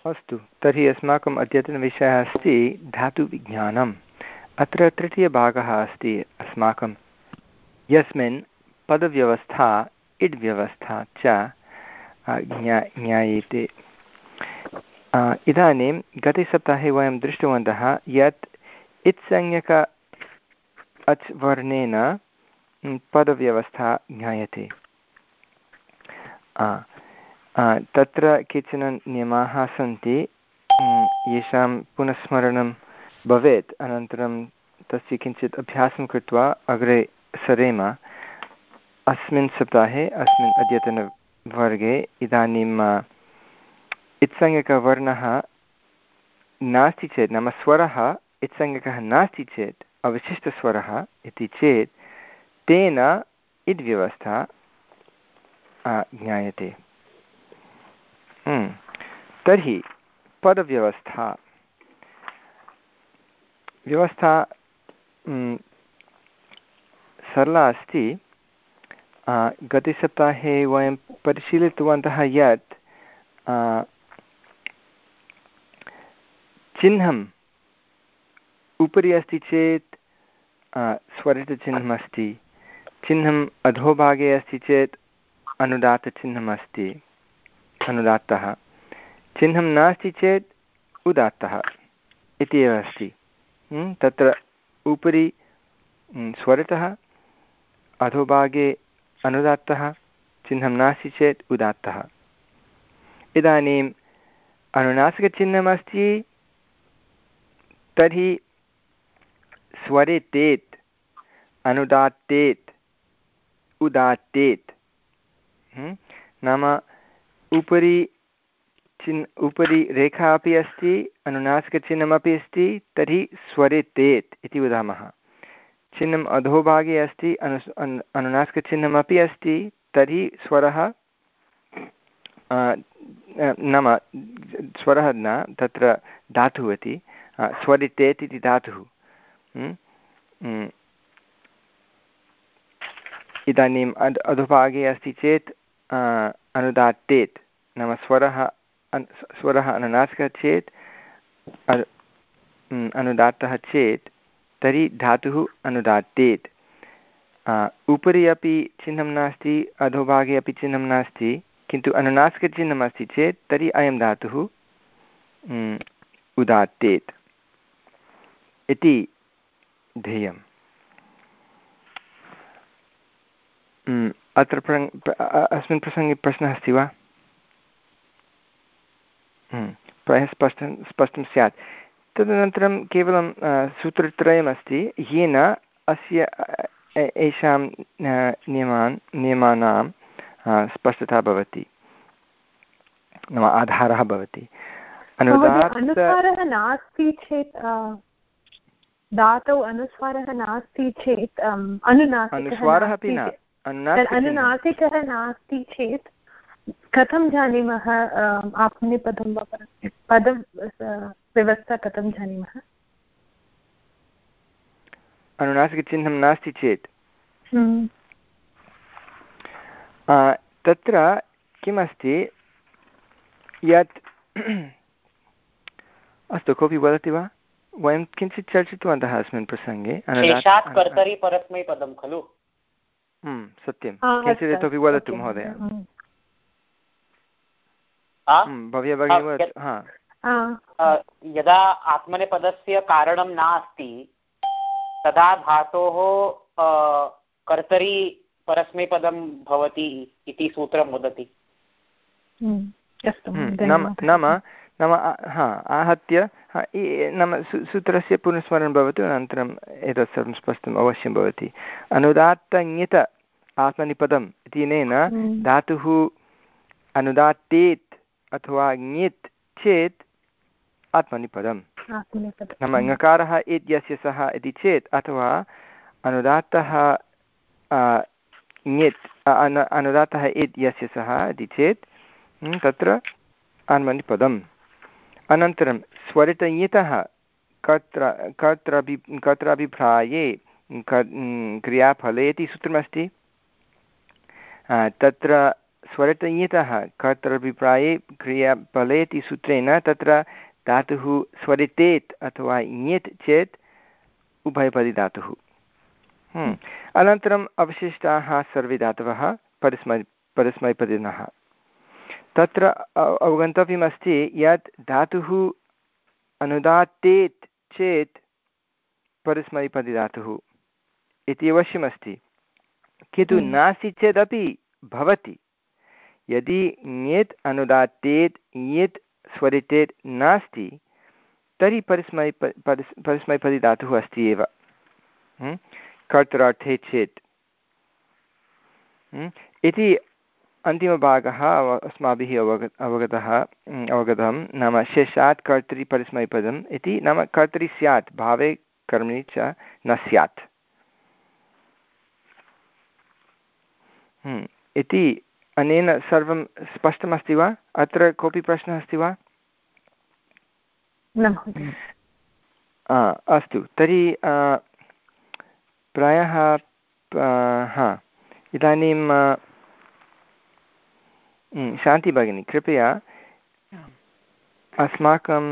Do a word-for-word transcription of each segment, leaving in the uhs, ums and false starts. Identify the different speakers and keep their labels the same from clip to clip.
Speaker 1: अस्तु, तर्हि अस्माकम् अद्यतनविषयः अस्ति धातुविज्ञानम्। अत्र तृतीयभागः अस्ति अस्माकं, यस्मिन् पदव्यवस्था इड्व्यवस्था च ज्ञा ज्ञायते। इदानीं गतसप्ताहे वयं दृष्टवन्तः यत् इत्संज्ञक अच् वर्णेन पदव्यवस्था ज्ञायते। तत्र केचन नियमाः सन्ति येषां पुनस्मरणं भवेत्, अनन्तरं तस्य किञ्चित् अभ्यासं कृत्वा अग्रे सरेम। अस्मिन् सप्ताहे अस्मिन् अद्यतनवर्गे इदानीम् इत्संज्ञकवर्णः नास्ति चेत्, नाम स्वरः इत्संज्ञकः नास्ति चेत्, अवशिष्टस्वरः इति चेत् तेन इड्व्यवस्था ज्ञायते। तर्हि पदव्यवस्था व्यवस्था सरला अस्ति। गतसप्ताहे वयं परिशीलितवन्तः यत् चिह्नम् उपरि अस्ति चेत् स्वरितचिह्नम् अस्ति, चिह्नम् अधोभागे अस्ति चेत् अनुदात्तचिह्नम् अस्ति, अनुदात्तः, चिह्नं नास्ति चेत् उदात्तः इति एव अस्ति। तत्र उपरि स्वरितः, अधोभागे अनुदात्तः, चिह्नं नास्ति चेत् उदात्तः। इदानीम् अनुनासिकचिह्नमस्ति तर्हि स्वरितेत्, अनुदात्तेत्, उदात्तेत्, नाम उपरि चिन् उपरि रेखा अपि अस्ति, अनुनासिकचिह्नमपि अस्ति, तर्हि स्वरितेत् इति वदामः। चिह्नम् अधोभागे अस्ति, अनु अनुनासिकचिह्नमपि अस्ति, तर्हि स्वरः नाम स्वरः न, तत्र धातुः इति, स्वरितेत् इति धातुः। इदानीम् अद् अधोभागे अस्ति चेत् अनुदात्तेत्, नाम स्वरः स्वरः अनुनासिकः चेत् अनुदात्तः चेत् तर्हि धातुः अनुदात्तेत्। उपरि अपि चिह्नं नास्ति, अधोभागे अपि चिह्नं नास्ति, किन्तु अनुनासिकचिह्नम् अस्ति चेत् तर्हि अयं धातुः उदात्तेत् इति ध्येयम्। अत्र अस्मिन् प्रसङ्गे प्रश्नः अस्ति वा? प्रायः स्पष्टं स्पष्टं स्यात्। तदनन्तरं केवलं सूत्रत्रयमस्ति येन अस्य एषां नियमान् नियमानां स्पष्टता भवति, नाम आधारः भवति।
Speaker 2: अनुस्वारः नास्ति चेत्, धातौ अनुस्वारः नास्ति चेत्,
Speaker 1: अनुस्वारः अपि न,
Speaker 2: अनुनासिकः नास्ति चेत् कथं जानीमः आत्मनेपदं वा पदं व्यवस्था कथं जानीमः?
Speaker 1: अनुनासिकचिह्नं नास्ति चेत् तत्र किमस्ति यत् अस्तु, कोऽपि वदति वा? वयं किञ्चित् चर्चितवन्तः अस्मिन् प्रसङ्गे।
Speaker 3: कर्तरि परस्मैपदं खलु?
Speaker 1: सत्यं, किञ्चित् इतोपि वदतु महोदय। भव्या भगिनी वदतु।
Speaker 3: यदा आत्मनेपदस्य कारणं नास्ति तदा धातोः कर्तरि परस्मैपदं भवति इति सूत्रं वदति।
Speaker 1: नाम नाम नाम हा आहत्य नाम सूत्रस्य पुनस्मरणं भवतु, अनन्तरम् एतत् सर्वं स्पष्टम् अवश्यं भवति। अनुदात्तङित आत्मनेपदम् इत्यनेन धातुः अनुदात्तेत् अथवा ङित् चेत् आत्मनेपदं, नाम ङकारः इत् यस्य सः इति चेत्, अथवा अनुदात्तः ङित् अनुदात्तः इत् यस्य सः इति चेत् तत्र आत्मनेपदम्। अनन्तरं स्वरितङितः कर्त्र कर्त्राभि कर्त्राभिप्राये क्रियाफले इति सूत्रमस्ति। तत्र स्वरितयितः कर्तृभिप्राये क्रियाफले इति सूत्रेण तत्र धातुः स्वरितेत् अथवा ञेत् चेत् उभयपदी धातुः। अनन्तरम् अवशिष्टाः सर्वे धातवः परस्मै परस्मैपदिनः। तत्र अवगन्तव्यमस्ति यत् धातुः अनुदात्तेत् चेत् परस्मैपदिधातुः इति अवश्यमस्ति, किन्तु नास्ति चेदपि भवति। यदि ञेत् अनुदात्तेत् ञेत् स्वरितेत् नास्ति तर्हि परस्मै परस्मैपदिधातुः अस्ति एव कर्तृर्थे चेत् इति अन्तिमभागः अस्माभिः अवग अवगतः अवगतं नाम शेषात् कर्तरि परस्मैपदम् इति नाम कर्तरि स्यात् भावे कर्मणि च न स्यात् इति। अनेन सर्वं स्पष्टमस्ति वा? अत्र कोऽपि प्रश्नः अस्ति वा? अस्तु तर्हि प्रायः हा इदानीं शान्ति भगिनी कृपया अस्माकं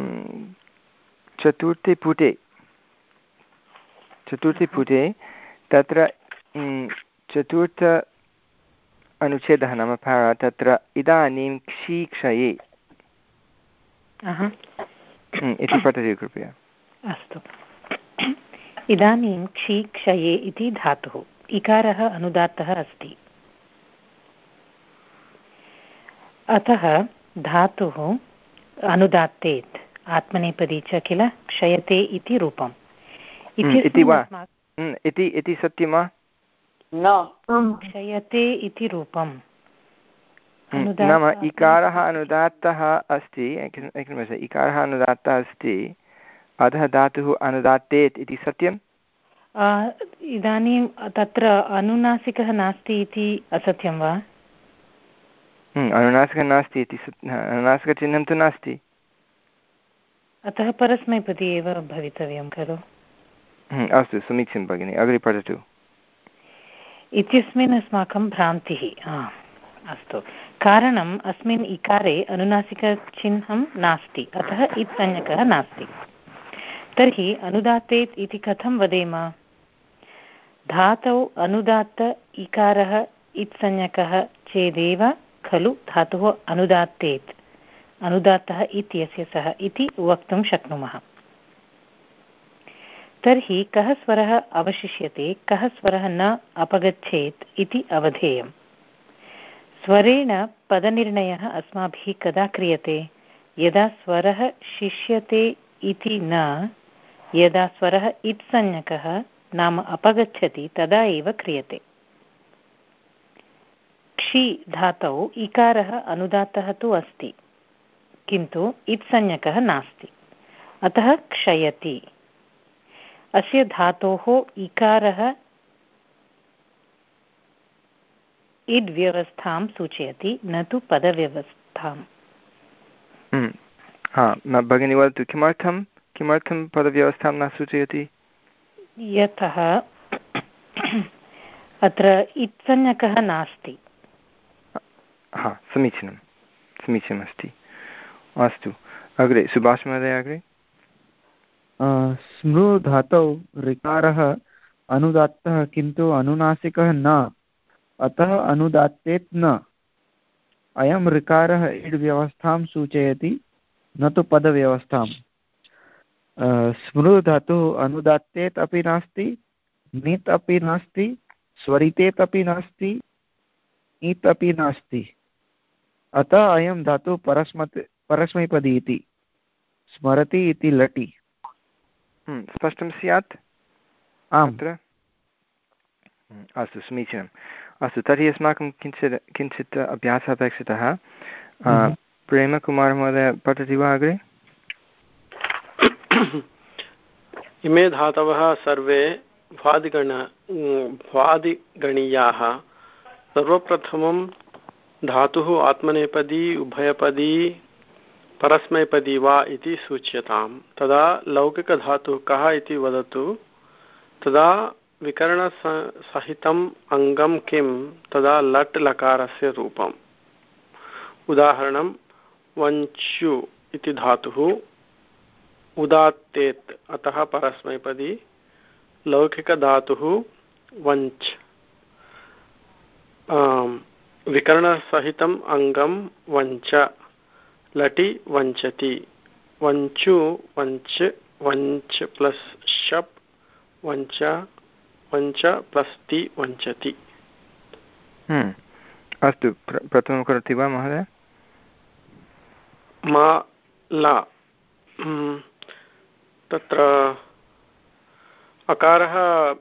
Speaker 1: चतुर्थे पुटे चतुर्थे पुटे तत्र चतुर्थ अनुच्छेदः नाम पारा तत्र इदानीं क्षीक्षये इति पठति कृपया।
Speaker 4: अस्तु, इदानीं क्षीक्षये इति धातुः इकारः अनुदात्तः अस्ति। अतः धातुः अनुदात्तेत् आत्मनेपदी च किल क्षयते इति रूपम्
Speaker 1: इति वा इति इति सत्यं वा?
Speaker 3: न
Speaker 4: क्षयते इति रूपम्
Speaker 1: नाम इकारः अनुदात्तः अस्ति एकनिमेषम् इकारः अनुदात्तः अस्ति अतः धातुः अनुदात्तेत् इति सत्यम्?
Speaker 4: इदानीं तत्र अनुनासिकः नास्ति इति असत्यं वा?
Speaker 1: अनुनासिकः नास्ति इति अनुनासिकचिह्नं तु नास्ति,
Speaker 4: अतः परस्मैपदी एव भवितव्यं खलु।
Speaker 1: अस्तु समीचीनं भगिनि, अग्रे पठतु।
Speaker 4: इत्यस्मिन् अस्माकं भ्रान्तिः। अस्तु, कारणम् अस्मिन् इकारे अनुनासिकचिह्नं नास्ति, अतः इत्संज्ञकः नास्ति। तर्हि अनुदात्तेत् इति कथं वदेम? धातौ अनुदात्त इकारः इत्संज्ञकः चेदेव खलु धातुः अनुदात्तेत् अनुदात्तः इत्यस्य सः इति वक्तुं शक्नुमः। तर्हि कः स्वरः अवशिष्यते, कः स्वरः न अपगच्छेत् इति अवधेयम्। स्वरेण पदनिर्णयः अस्माभिः कदा क्रियते? यदा स्वरः शिष्यते इति न, यदा स्वरः इत्संज्ञकः नाम अपगच्छति तदा एव क्रियते। क्षि धातौ इकारः अनुदात्तः तु अस्ति, किन्तु इत्संज्ञकः नास्ति, अतः क्षयति। अस्य धातोः इकारः इड् व्यवस्थां सूचयति, न तु पदव्यवस्थाम्।
Speaker 1: हा भगिनी वदतु, किमर्थं किमर्थं पदव्यवस्थां न सूचयति?
Speaker 4: यतः अत्र इत्संज्ञकः नास्ति।
Speaker 1: हा समीचीनं समीचीनमस्ति। अस्तु अग्रे सुभाष महोदय अग्रे।
Speaker 5: स्मृ धातौ ऋकारः अनुदात्तः किन्तु अनुनासिकः न, अतः अनुदात्तेत् न। अयं ऋकारः इड् व्यवस्थां सूचयति, न तु पदव्यवस्थाम्। स्मृ धातुः अनुदात्तेत् अपि नास्ति, नीत् अपि नास्ति, स्वरितेत् अपि नास्ति, ईत् अपि नास्ति, अतः अयं धातुः परस्मैपदी परस्मैपदी इति। स्मरति इति लटि।
Speaker 1: स्पष्टं स्यात्?
Speaker 5: आम्।
Speaker 1: अस्तु समीचीनम्। अस्तु तर्हि अस्माकं किञ्चित् किञ्चित् अभ्यासः अपेक्षितः। प्रेमकुमार महोदय पठति वा अग्रे?
Speaker 6: इमे धातवः सर्वे भ्वादिगण भ्वादिगणीयाः। सर्वप्रथमं धातुः आत्मनेपदी उभयपदी परस्मैपदी वा इति सूच्यताम्। तदा लौकिकधातुः कः इति वदतु। तदा विकरणसहितम् अङ्गं किं तदा लट् लकारस्य रूपम्। उदाहरणं वञ्चु इति धातुः उदात्तेत् अतः परस्मैपदी लौकिकधातुः वञ्च विकरणसहितम् अङ्गं वञ्च लटि वञ्चति वञ्चु वञ्च वञ्च प्लस् शप् वञ्च वञ्च प्लस् ति वञ्चति।
Speaker 1: अस्तु प्रथमं करोति वा महोदय?
Speaker 6: मा ला तत्र अकारः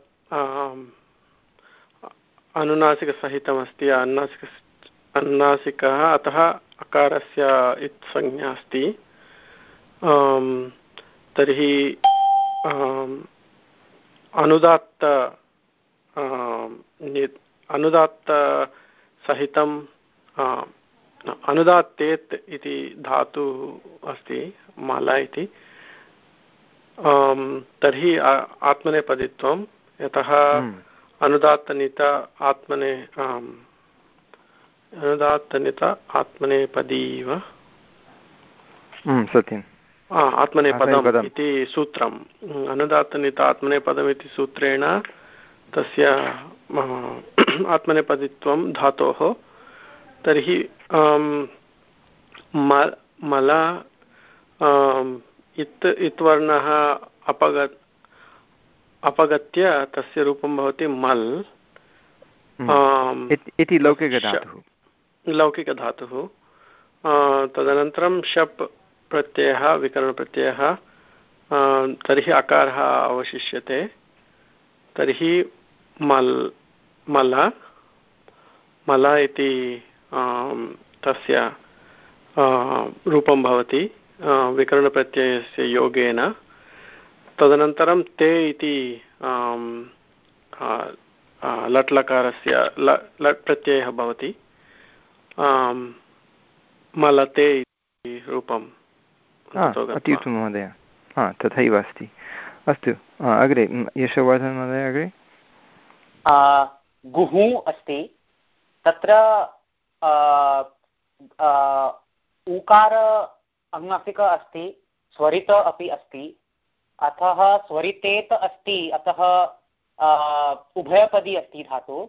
Speaker 6: अनुनासिकसहितमस्ति अनुनासिक अनुनासिकः अतः अकारस्य इत् संज्ञा अस्ति। तर्हि अनुदात्त अनुदात्तसहितं अनुदात्तेत् इति धातुः अस्ति माला इति। तर्हि आत्मनेपदित्वं यतः अनुदात्तनित आत्मने अनुदात्तनित आत्मनेपदीव
Speaker 1: सत्यम्
Speaker 6: आत्मनेपदम् इति सूत्रम्। अनुदात्तनित आत्मनेपदम् इति सूत्रेण तस्य आत्मनेपदित्वं धातोः। तर्हि मल इत् इत्वर्णः अपगत् अपगत्य तस्य रूपं भवति मल्
Speaker 1: इति लौकिकधातुः
Speaker 6: लौकिकधातुः। तदनन्तरं शप् प्रत्ययः विकरणप्रत्ययः तर्हि अकारः अवशिष्यते। तर्हि मल् मल मल इति तस्य रूपं भवति विकरणप्रत्ययस्य योगेन। तदनन्तरं ते इति लट्लकारस्य लट् प्रत्ययः भवति मलते इति रूपम्।
Speaker 1: अति उत्तमं महोदय। हा तथैव अस्ति। अस्तु अग्रे यशोवर्धन महोदय अग्रे।
Speaker 3: गुः अस्ति तत्र ऊकार अनुनासिक अस्ति स्वरित अपि अस्ति अतः स्वरितेत अस्ति अतः उभयपदी अस्ति धातु।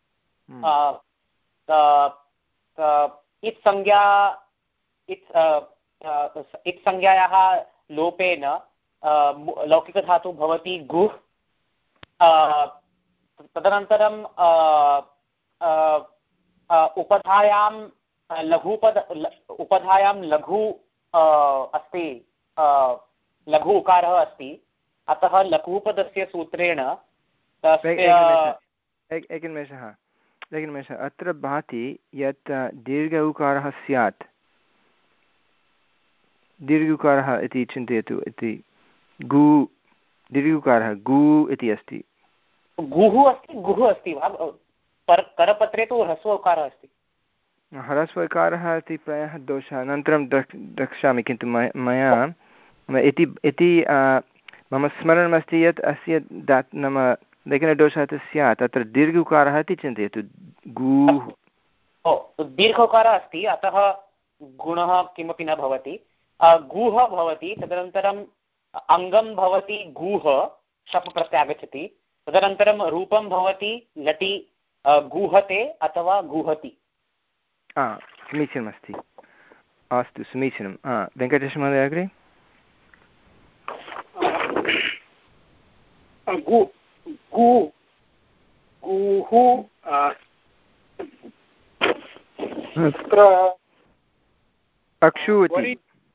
Speaker 3: इत् संज्ञा इत् संज्ञायाः लोपेन लौकिकधातु भवति गुः। तदनन्तरं उपधायां लघुपद उपधायां लघु अस्ति लघु उकारः अस्ति अतः लघुपदस्य सूत्रेण
Speaker 1: एकनिमेषः एकनिमेषः अत्र भाति यत् दीर्घ उकारः स्यात् दीर्घ उकारः इति चिन्तयतु इति गु दीर्घ उकारः गु इति अस्ति।
Speaker 3: गुः अस्ति गुः अस्ति वा करपत्रे तु ह्रस्व उकारः अस्ति।
Speaker 1: ह्रस्वकारः इति प्रायः दोषः अनन्तरं द्रक् द्रक्ष्यामि किन्तु मया इति इति मम स्मरणमस्ति यत् अस्य दात् नाम लेखनदोषः तु स्यात् अत्र दीर्घ उकारः इति चिन्तयतु गुः।
Speaker 3: ओ दीर्घ उकारः अस्ति अतः गुणः किमपि न भवति गुः भवति। तदनन्तरम् अङ्गं भवति गुः शप् प्रत्यय आगच्छति। तदनन्तरं रूपं भवति लटि गुहते अथवा गुहति।
Speaker 1: समीचीनमस्ति अस्तु समीचीनं वेङ्कटेशमहोदय अग्रे। अक्षु इति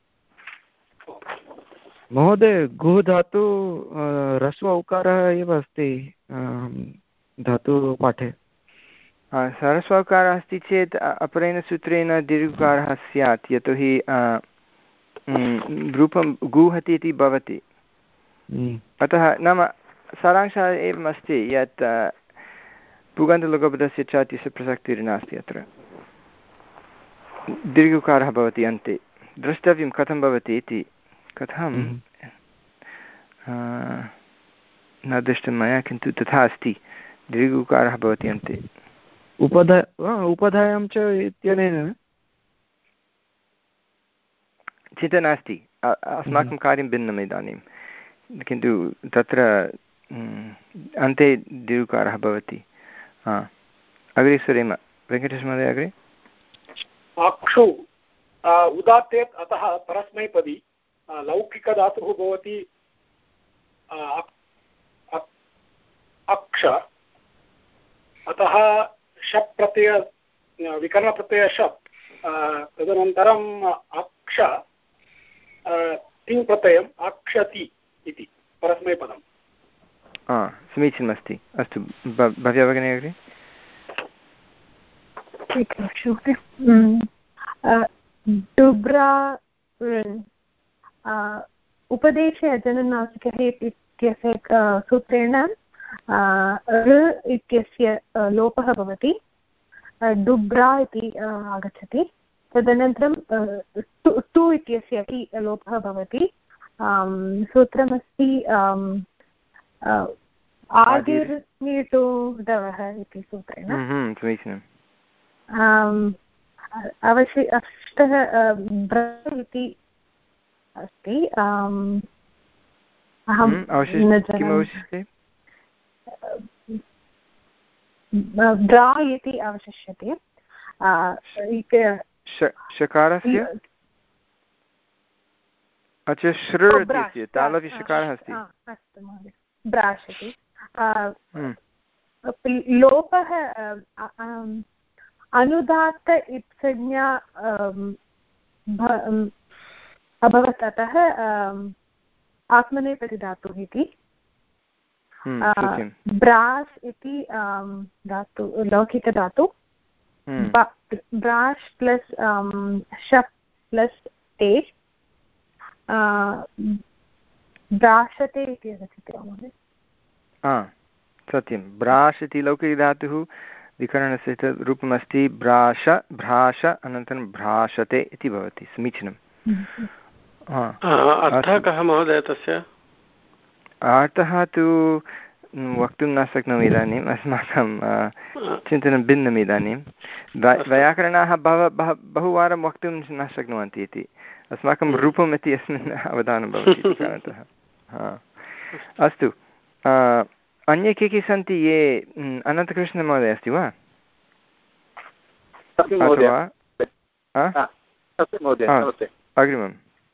Speaker 5: महोदय गुः धातु ह्रस्व उकारः एव अस्ति धातुपाठे।
Speaker 1: ह्रस्वकारः अस्ति चेत् अपरेण सूत्रेण दीर्घकारः स्यात् यतोहि रूपं गुहति इति भवति। अतः नाम सारांशः एवम् अस्ति यत् पुगन्तलघुपदस्य च इत्यस्य प्रसक्तिर्नास्ति अत्र दीर्घकारः भवति अन्ते। द्रष्टव्यं कथं भवति इति। कथं न दृष्टं मया, किन्तु तथा अस्ति, दीर्घ उकारः भवति अन्ते।
Speaker 5: उपधा उपधायां च इत्यनेन
Speaker 1: चिन्ता नास्ति, अस्माकं कार्यं भिन्नम् इदानीं, किन्तु तत्र अन्ते दीर्घकारः भवति। हा, अग्रे सरेम, वेङ्कटेशमहोदय अग्रे।
Speaker 7: अक्षु उदात्तेत् अतः परस्मैपदी लौकिकधातुः भवति अक्ष, अतः शप् प्रत्यय विकरणप्रत्यय शप्, तदनन्तरम् अक्ष तिङ् प्रत्ययम् अक्षति इति परस्मैपदम्।
Speaker 1: समीचीनमस्ति। अस्तु, भव्या भगिनी अग्रे।
Speaker 2: डुब्रा उपदेशे अजनुनासिकः इत्यस्य सूत्रेण ऋ इत्यस्य लोपः भवति, डुब्रा इति आगच्छति। तदनन्तरं तु इत्यस्य अपि लोपः भवति। सूत्रमस्ति आदिर्निटुडवः इति सूत्रेण।
Speaker 1: समीचीनम्।
Speaker 2: अवश्य अष्टः ब्र इति अस्ति। अहं ब्रा इति अवशिष्यते।
Speaker 1: शकारस्य अच्छा श्रृ इत्यस्य तालव्य शकारः अस्ति।
Speaker 2: अस्तु महोदय, ब्राश् इति लोपः अनुदात्त इत्संज्ञा अभवत्, अतः आत्मनेपदिधातुः इति। ब्रास् इति धातु लौकिकधातु, ब्राश् प्लस् शप् प्लस् ते ब्राशते इति आगच्छति वा महोदय?
Speaker 1: सत्यं, ब्राश् इति लौकिकधातुः, विकरणस्य रूपमस्ति भ्राश भ्राश अनन्तरं भ्राशते इति भवति। समीचीनम्।
Speaker 6: अर्थः कः महोदय तस्य?
Speaker 1: अर्थः तु वक्तुं न शक्नोमि इदानीम्, अस्माकं चिन्तनं भिन्नम् इदानीं। वैयाकरणाः बहवः बहुवारं वक्तुं न शक्नुवन्ति इति, अस्माकं रूपम् इति अस्मिन् अवधानं भवति इति कारणतः। अस्तु, अन्ये के के सन्ति? ये अनन्तकृष्णमहोदय अस्ति वा? अग्रिमं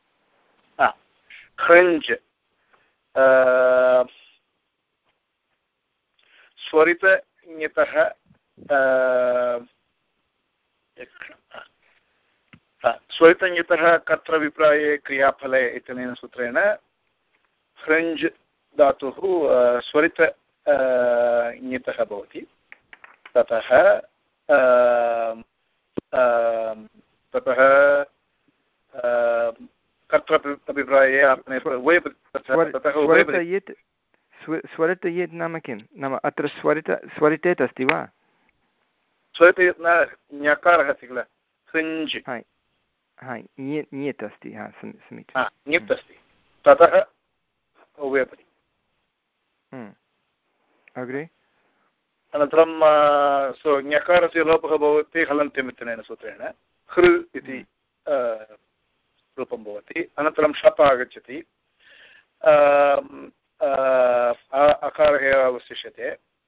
Speaker 8: ह्रञ्ज् स्वरितञ्यतः स्वरितञ्यतः कर्तृभिप्राये क्रियाफले इत्यनेन सूत्रेण ह्रञ्ज् धातुः स्वरित ञतः भवति। ततः ततः कर्तृभिप्राये
Speaker 1: स्वरित यत् नाम किं? नाम अत्र स्वरित स्वरितेत् अस्ति वा?
Speaker 8: स्वरित न ञकारः अस्ति किल, ह्रञ्ज्
Speaker 1: ञ्यत् अस्ति। समीचीनं,
Speaker 8: ञत् अस्ति, ततः उभयपदी।
Speaker 1: अग्रे
Speaker 8: अनन्तरं ञकारस्य लोपः भवति हलन्त्यम् इत्यनेन सूत्रेण हृ इति रूपं भवति। अनन्तरं शप् आगच्छति, अकारः एव अवशिष्यते।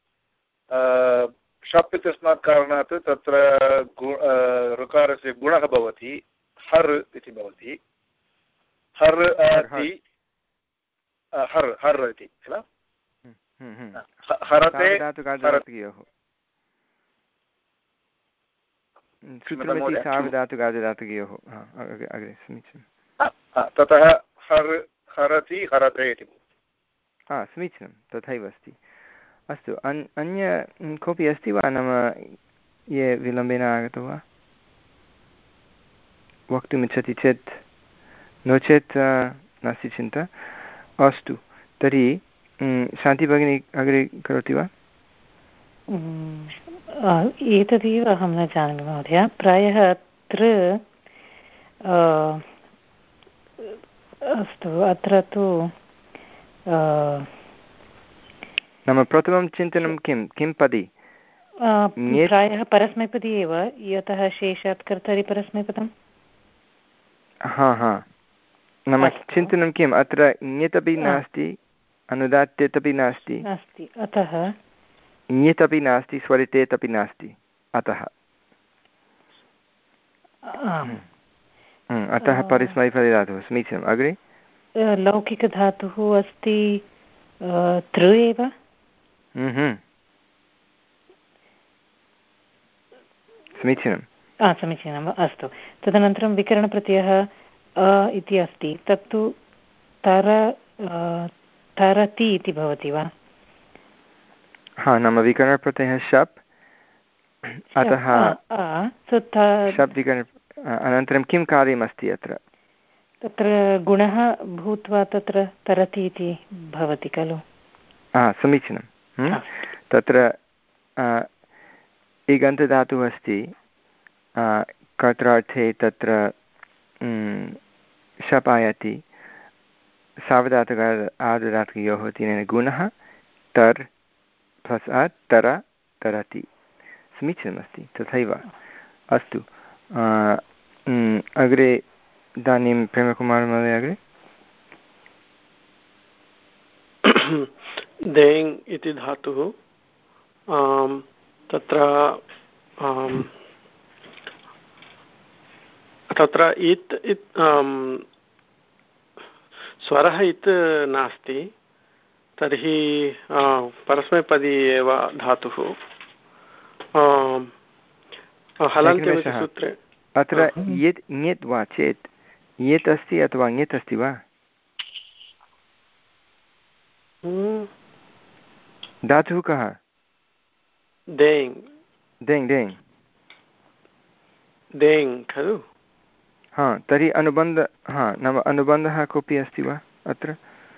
Speaker 8: शप् इत्यस्मात् कारणात् तत्र ऋकारस्य गुणः भवति, हर् इति भवति। हर् इति हर् हर् इति किल, हरते ततः हर् हरति हरते इति भवति।
Speaker 1: समीचीनं, तथैव अस्ति। अस्तु, अन् अन्य कोऽपि अस्ति वा? नाम ये विलम्बेन आगतो वा, वक्तुमिच्छति चेत्? नो चेत् नास्ति चिन्ता। अस्तु, तर्हि शान्ति भगिनी अग्रे करोति वा?
Speaker 4: एतदेव अहं न जानामि महोदय। प्रायः अत्र अस्तु, अत्र तु
Speaker 1: नाम प्रथमं चिन्तनं किं किं पदी
Speaker 4: प्रायः परस्मैपदी एव यतः शेषात् कर्तरि परस्मैपदं।
Speaker 1: हा हा नाम चिन्तनं किम् अत्र ङित् अपि नास्ति अनुदात्तेत् अपि नास्ति
Speaker 4: अस्ति अतः
Speaker 1: ङित् अपि नास्ति स्वरितेत् अपि नास्ति अतः अतः परस्मैपदधातुः समीचीनम्। अग्रे
Speaker 4: लौकिकधातुः अस्ति तृ एव।
Speaker 1: समीचीनं
Speaker 4: समीचीनम् अस्तु। तदनन्तरं विकरणप्रत्ययः अ इति अस्ति तत्तु तर तरति इति भवति वा?
Speaker 1: हा नाम विकरणप्रत्ययः शप् अतः शप् विकरण अनन्तरं किं कार्यमस्ति अत्र?
Speaker 4: तत्र गुणः भूत्वा तत्र तरति इति भवति खलु?
Speaker 1: हा समीचीनं। तत्र इगन्तधातुः अस्ति कर्त्रार्थे तत्र शप् आयाति सावधातुक आर्धधातुकयोः तेन गुणः तर् प्लस् अ तर तरति समीचीनमस्ति तथैव। अस्तु अग्रे इदानीं प्रेमकुमारमहोदय अग्रे
Speaker 6: देङ् इति धातुः तत्र तत्र इत् इत् स्वरः इत् नास्ति तर्हि परस्मैपदी एव धातुः हलन्त्यमिति सूत्रे
Speaker 1: अत्र यत् ङित् वा चेत् यत् अस्ति अथवा ङित् अस्ति वा? धातुः कः?
Speaker 6: देङ्
Speaker 1: देङ् देङ्
Speaker 6: देङ् खलु?
Speaker 1: हा तर्हि अनुबन्ध हा नाम अनुबन्धः कोऽपि अस्ति वा अत्र?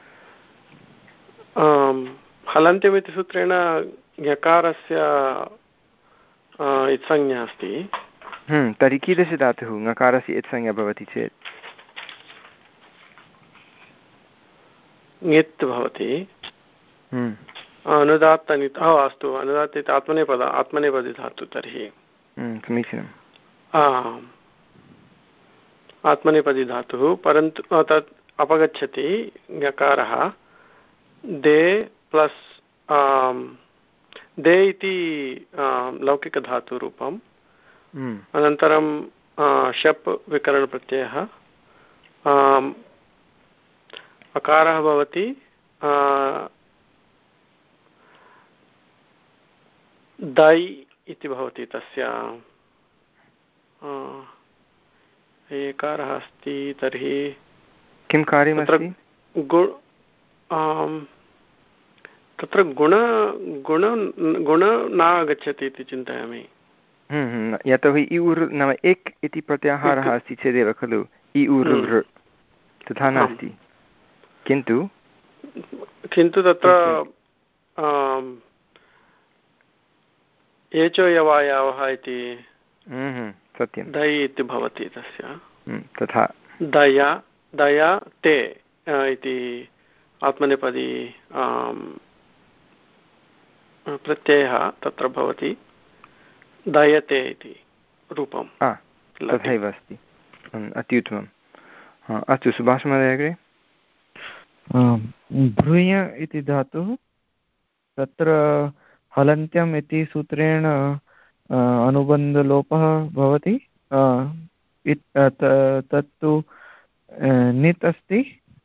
Speaker 6: हलन्त्यमिति सूत्रेण ञकारस्य इत्संज्ञा अस्ति।
Speaker 1: तर्हि कीदृशधातुः ङकारस्य इत्संज्ञा भवति चेत्?
Speaker 6: ङित् भवति। अनुदात्तनित् अस्तु अनुदात्त आत्मनेपद आत्मनेपदी धातु तर्हि
Speaker 1: समीचीनम्।
Speaker 6: आत्मनेपदी धातुः परन्तु तत् अपगच्छति ञकारः दे प्लस् दे इति लौकिकधातुरूपम् अनन्तरं शप् विकरणप्रत्ययः अकारः भवति दै इति भवति तस्य एकारः अस्ति तर्हि
Speaker 1: किं कार्यमस्ति?
Speaker 6: गुण तत्र गुण गुण गुण न आगच्छति इति चिन्तयामि।
Speaker 1: यतोहि इ उर् नाम एक् इति प्रत्याहारः अस्ति चेदेव खलु इ उर् तथा नास्ति किन्तु
Speaker 6: किन्तु तत्र एचो यवायावः इति
Speaker 1: सत्यं
Speaker 6: दै इति भवति तस्य
Speaker 1: तथा
Speaker 6: दया दया ते इति आत्मनेपदी प्रत्ययः तत्र भवति दयते इति रूपं
Speaker 1: तथैव अस्ति अत्युत्तमम्। अस्तु सुभाषमहोदय अग्रे
Speaker 5: भ्रूय इति धातुः तत्र हलन्त्यम् इति सूत्रेण अनुबन्धलोपः भवति तत्तु नित् अस्ति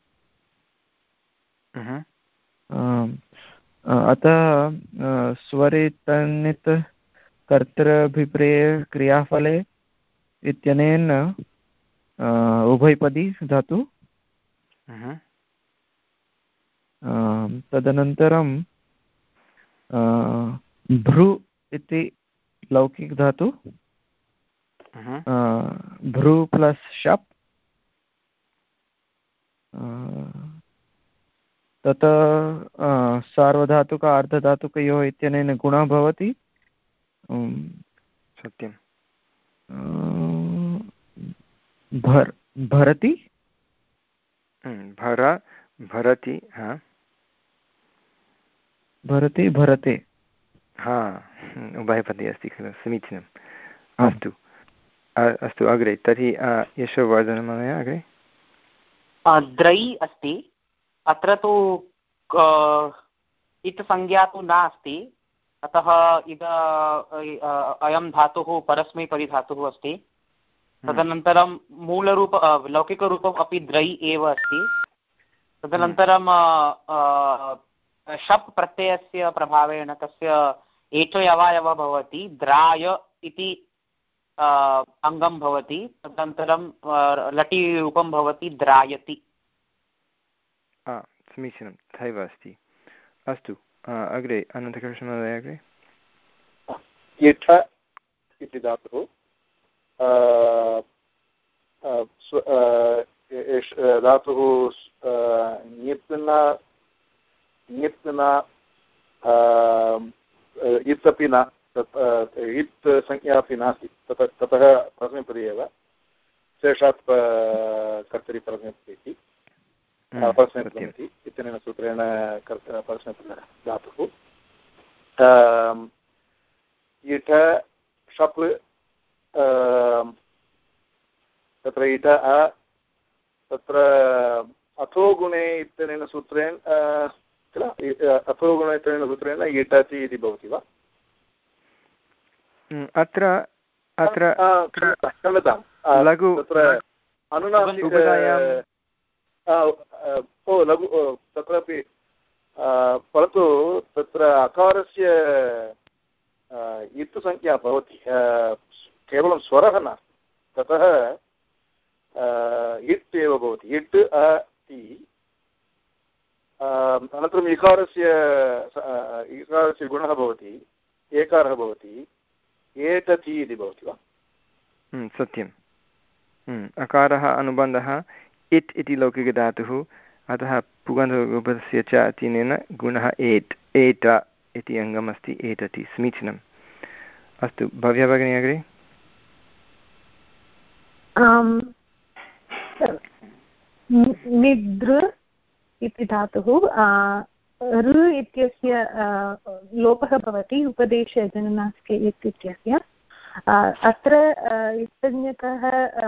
Speaker 5: अतः स्वरितनित् कर्तृभिप्रेये क्रियाफले इत्यनेन उभयपदी धातु तदनन्तरं भ्रू इति लौकिक धातु भ्रू प्लस् शप् तत सार्वधातुक अर्धधातुकयोः इत्यनेन गुणः भवति
Speaker 1: सत्यं
Speaker 5: भर भरति
Speaker 1: भर भरति हा
Speaker 5: भरति भरते।
Speaker 1: हा उभयपदी अस्ति खलु, समीचीनम्। अस्तु अस्तु अग्रे तर्हि यशोवर्धनमहोदय अग्रे।
Speaker 3: द्रै अस्ति, अत्र तु इत् संज्ञा तु नास्ति, अतः इद अयं धातुः परस्मैपदिधातुः अस्ति। तदनन्तरं मूलरूप लौकिकरूपम् अपि द्रै एव अस्ति। तदनन्तरं शप् प्रत्ययस्य प्रभावेण तस्य एचो यवायवः भवति, द्राय इति अङ्गं भवति। तदनन्तरं लटि रूपं भवति द्रायति।
Speaker 1: समीचीनं, तथैव अस्ति। अस्तु अग्रे अनन्तकृष्णमहोदय अग्रे।
Speaker 8: यठ इति धातुः धातुः ञित्न ञित्न इत् अपि न, इत् संज्ञा अपि नास्ति, ततः ततः परस्मैपदी एव, शेषात् कर्तरि परस्मैपदी इति परस्मैपदी इत्यनेन सूत्रेण परस्मैपदी धातुः। इठ शप् तत्र इठ तत्र अथो गुणे इत्यनेन सूत्रेण किल, अथो गुण इत्यनेन सूत्रेण इटति इति भवति वा?
Speaker 1: अत्र अत्र
Speaker 8: क्षम्यतां,
Speaker 1: लघु
Speaker 8: तत्र अनुनासिक ओ लघु तत्रापि, परन्तु तत्र अकारस्य इत् संज्ञा भवति, केवलं स्वरः नास्ति, ततः इट् एव भवति, इट् अ ति। अनन्तरम् इकारस्य इकारस्य गुणः भवति, एकारः भवति, एतति इति भवति वा?
Speaker 1: सत्यम्। अकारः अनुबन्धः इट् इति लौकिकधातुः, अतः पुगन्धरूपस्य च अतिनेन गुणः एट्, एट इति अङ्गमस्ति, एतति। समीचीनम्। अस्तु भव्या भगिनी अग्रे।
Speaker 2: निद्र इति धातुः ऋ इत्यस्य लोपः भवति उपदेशे जननास्के इत्यस्य। अत्र इत्संज्ञकः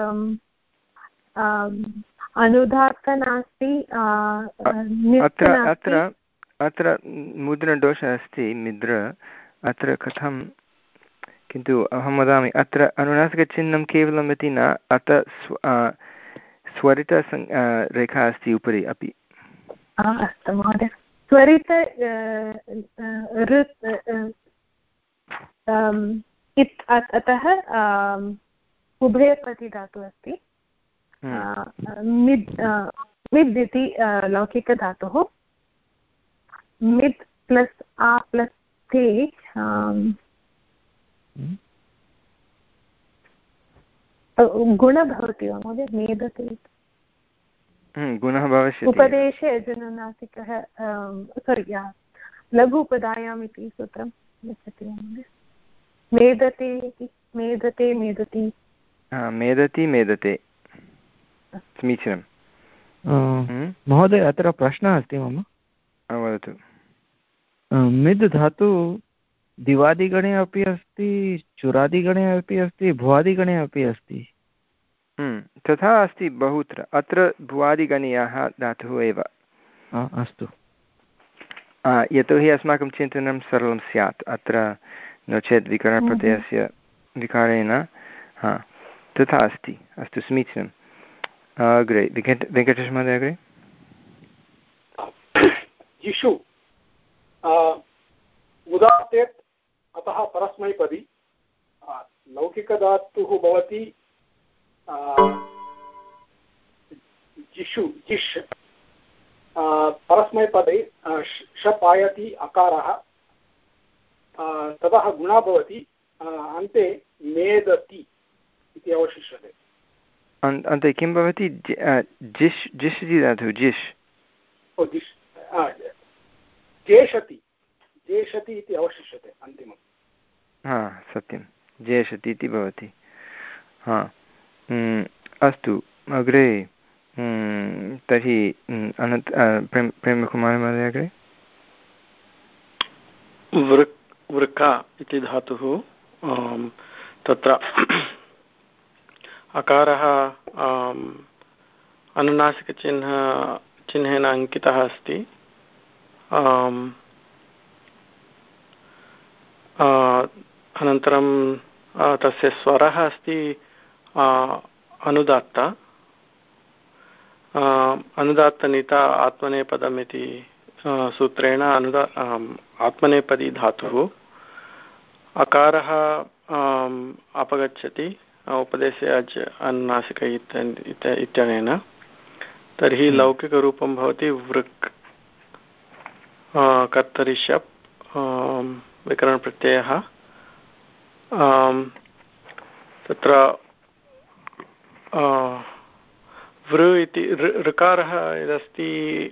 Speaker 2: अनुदात्त नास्ति,
Speaker 1: अत्र अत्र अत्र मुद्रणदोषः अस्ति मिद्र अत्र कथं, किन्तु अहं वदामि अत्र अनुनासिकचिह्नं केवलम् इति न, अत्र स्वरित रेखा अस्ति उपरि अपि।
Speaker 2: अस्तु महोदय, स्वरित अतः उभयपदी धातुः अस्ति। मिद् मिद् इति लौकिकधातुः, मिद् प्लस् आ प्लस् ते गुणः भवति वा महोदय? मेदते
Speaker 1: गुणः भविष्यति।
Speaker 2: उपदेशे जननासिकः सोरि लघु उपधायाम् इति सूत्रं गच्छति वा महोदय? मेदते इति, मेदते मेदति
Speaker 1: मेदति मेदते। समीचीनं
Speaker 5: महोदय। अत्र प्रश्नः अस्ति मम।
Speaker 1: वदतु।
Speaker 5: मिद् धातु दिवादिगणे अपि अस्ति, चुरादिगणे अपि अस्ति, भुवादिगणे अपि अस्ति।
Speaker 1: तथा अस्ति बहुत्र। अत्र भुवादिगणीयः धातुः एव।
Speaker 5: अस्तु।
Speaker 1: यतोहि अस्माकं चिन्तनं सरलं स्यात् अत्र, नो चेत् विकरणप्रत्ययस्य विकारेण। हा तथा अस्ति। अस्तु समीचीनम्। अग्रे वेङ्कट वेङ्कटेशमहोदय अग्रे।
Speaker 7: जिषु उदात्तेत् अतः परस्मैपदी लौकिकधातुः भवति जिषु जिष्, परस्मैपदे शप् आयति अकारः, ततः गुणः भवति, अन्ते मेदति इति अवशिष्यते।
Speaker 1: अन्ते किं भवति? जिष् जिष् इति धातुः, जिष्
Speaker 7: ओ जिष् जेषति जेषति इति अवशिष्यते अन्तिमं।
Speaker 1: हा सत्यं, जेषति इति भवति। हा अस्तु अग्रे। तर्हि अनन्त प्रेम प्रेमकुमार महोदय अग्रे।
Speaker 6: वृक् वृका इति धातुः तत्र अकारः अनुनासिकचिह्न चिह्नेन अङ्कितः अस्ति। अनन्तरं तस्य स्वरः अस्ति अनुदात्त अनुदात्तनीता आत्मनेपदम् इति सूत्रेण अनुदा आत्मनेपदी धातुः। अकारः अपगच्छति उपदेशे अज् अनुनासिक इत्यनेन, तर्हि लौकिकरूपं भवति वृक् कर्तरि शप् विकरणप्रत्ययः। तत्र वृ इति ऋकारः यदस्ति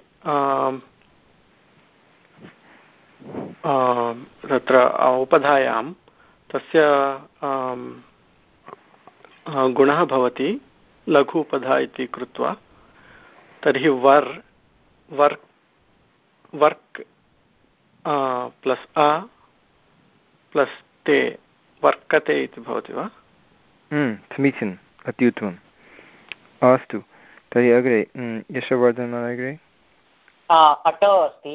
Speaker 6: तत्र उपधायां तस्य गुणः भवति लघु उपधा इति कृत्वा, तर्हि वर् वर्क् वर्क् प्लस् अ प्लस् ते वर्कते इति भवति वा?
Speaker 1: समीचीनम्, अति उत्तमम्। अस्तु, तर्हि अग्रे यशोवर्धन अग्रे।
Speaker 3: अट अस्ति,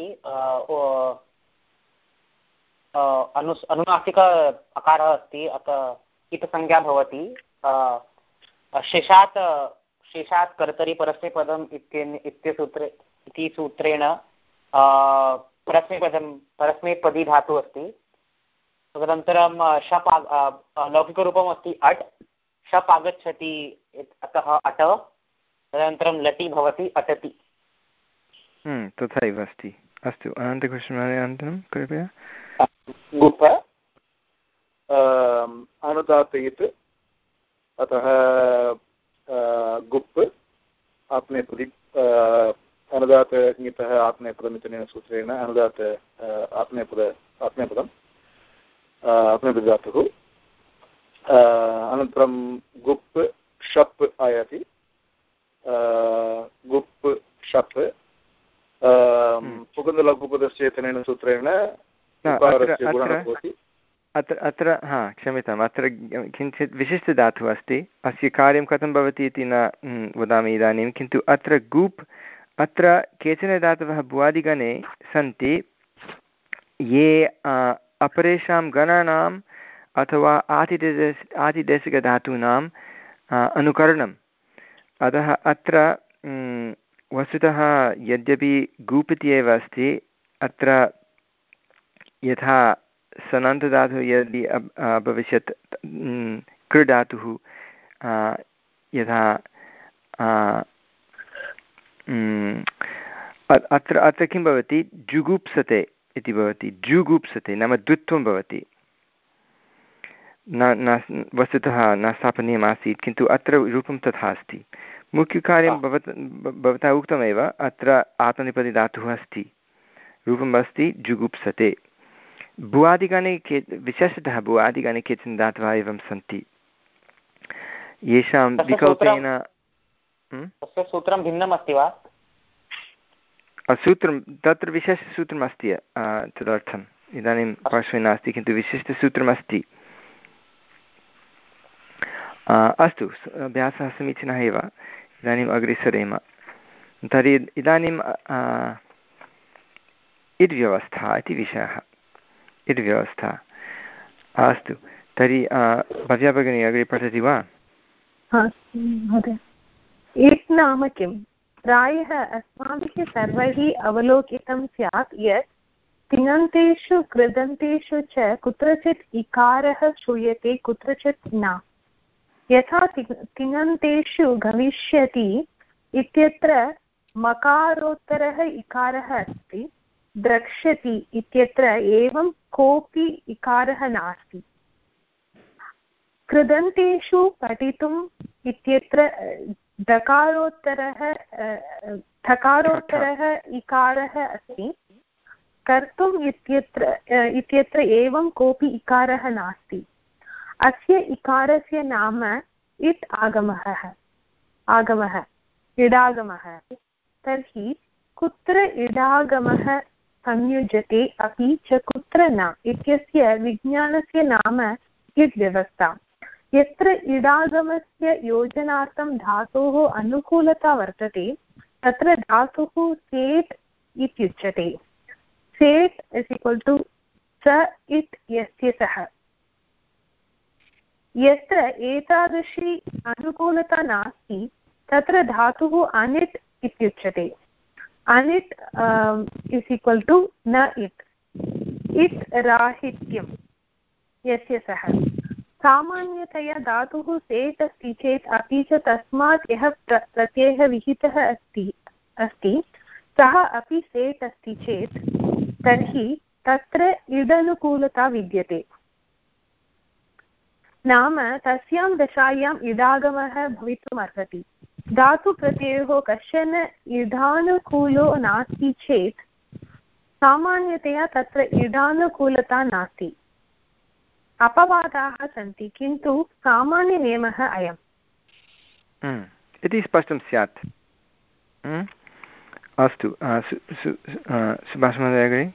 Speaker 3: अनु अनुनासिक अकारः अस्ति, अतः इतसंज्ञा भवति। शेषात् शेषात् कर्तरि परस्मैपदम् इत्यसूत्रे इति सूत्रेण परस्मैपदं परस्मैपदी धातुः अस्ति। तदनन्तरं शप् लौकिकरूपम् अस्ति अट्, शप् आगच्छति अतः अट, तदनन्तरं लटि भवति अटति।
Speaker 1: तथैव अस्ति। अस्तु, अनन्तकृष्णमहोदयं कृपया।
Speaker 8: गुप अनुदातयित्, अतः गुप् आत्मनेपदी अनुदातनीतः आत्मनेपदमित्यनेन सूत्रेण अनुदात आत्मनेपद आत्मनेपदम् आत्मनेपदधातुः। अनन्तरं गुप् शप् आयाति, गुप् शप् पुगन्धलघुपदस्य इत्यनेन सूत्रेण
Speaker 1: अत्र अत्र हा क्षम्यताम्, अत्र किञ्चित् विशिष्टधातुः अस्ति। अस्य कार्यं कथं भवति इति न वदामि इदानीं, किन्तु अत्र गूप् अत्र केचन धातवः भुवादिगणे सन्ति ये अपरेषां गणानाम् अथवा आतिदेश आतिदेशिकधातूनाम् अनुकरणम्। अतः अत्र वस्तुतः यद्यपि गूप् इति एव अस्ति, अत्र यथा सनन्तधातुः यदि अभविष्यत् कृधातुः यथा अत्र अत्र किं भवति, जुगुप्सते इति भवति। जुगुप्सते नाम द्वित्वं भवति, न न वस्तुतः न स्थापनीयमासीत्, किन्तु अत्र रूपं तथा अस्ति। मुख्यकार्यं भवत् भवता उक्तमेव, अत्र आत्मनेपदी अस्ति, रूपम् अस्ति जुगुप्सते। भुवादिगणे के विशेषतः भुवादिगणे केचन धातवः एवं सन्ति येषां विकल्पेन
Speaker 3: सूत्रं भिन्नम् अस्ति वा?
Speaker 1: सूत्रं तत्र विशेषसूत्रमस्ति, तदर्थम् इदानीं पार्श्वे नास्ति, किन्तु विशिष्टसूत्रमस्ति। अस्तु, अभ्यासः समीचीनः एव। इदानीम् अग्रे सरेम। तर्हि इदानीम् इड्व्यवस्था इति विषयः, इड्व्यवस्था। अस्तु, तर्हि भव्या भगिनी अग्रे पठति वा?
Speaker 2: महोदय, इट् नाम किं? प्रायः अस्माभिः सर्वैः अवलोकितं स्यात् यत् तिङन्तेषु कृदन्तेषु च कुत्रचित् इकारः श्रूयते, कुत्रचित् न। यथा तिङन्तेषु गमिष्यति इत्यत्र मकारोत्तरः इकारः अस्ति, द्रक्ष्यति इत्यत्र एवं कोऽपि इकारः नास्ति। कृदन्तेषु पठितुम् इत्यत्र दकारोत्तरः थकारोत्तरः इकारः अस्ति, कर्तुम् इत्यत्र इत्यत्र एवं कोऽपि इकारः नास्ति। अस्य इकारस्य नाम इट् आगमः आगमः इडागमः। तर्हि कुत्र इडागमः संयुज्यते अपि च कुत्र न इत्यस्य विज्ञानस्य नाम इट् व्यवस्था। यत्र इडागमस्य योजनार्थं धातोः अनुकूलता वर्तते तत्र धातुः सेट् इत्युच्यते। सेट् इस् इक्वल् टु स इट् यस्य सः। यत्र एतादृशी अनुकूलता नास्ति तत्र धातुः अनिट् इत्युच्यते। अनिट् इस् इक्वल् टु न इट्। इट् राहित्यं यस्य सः। सामान्यतया धातुः सेट् अस्ति चेत् अपि च तस्मात् यः प्रत्ययः विहितः अस्ति अस्ति सः अपि सेट् अस्ति चेत् तर्हि तत्र इडनुकूलता विद्यते। नाम तस्यां दशायाम् इडागमः भवितुम् अर्हति। धातुप्रत्ययोः कश्चन इडानुकूलो नास्ति चेत् सामान्यतया तत्र इडानुकूलता नास्ति। अपवादाः सन्ति किन्तु सामान्यनियमः अयम्
Speaker 1: इति स्पष्टं स्यात्। अस्तु सुभाष महोदय अग्रे।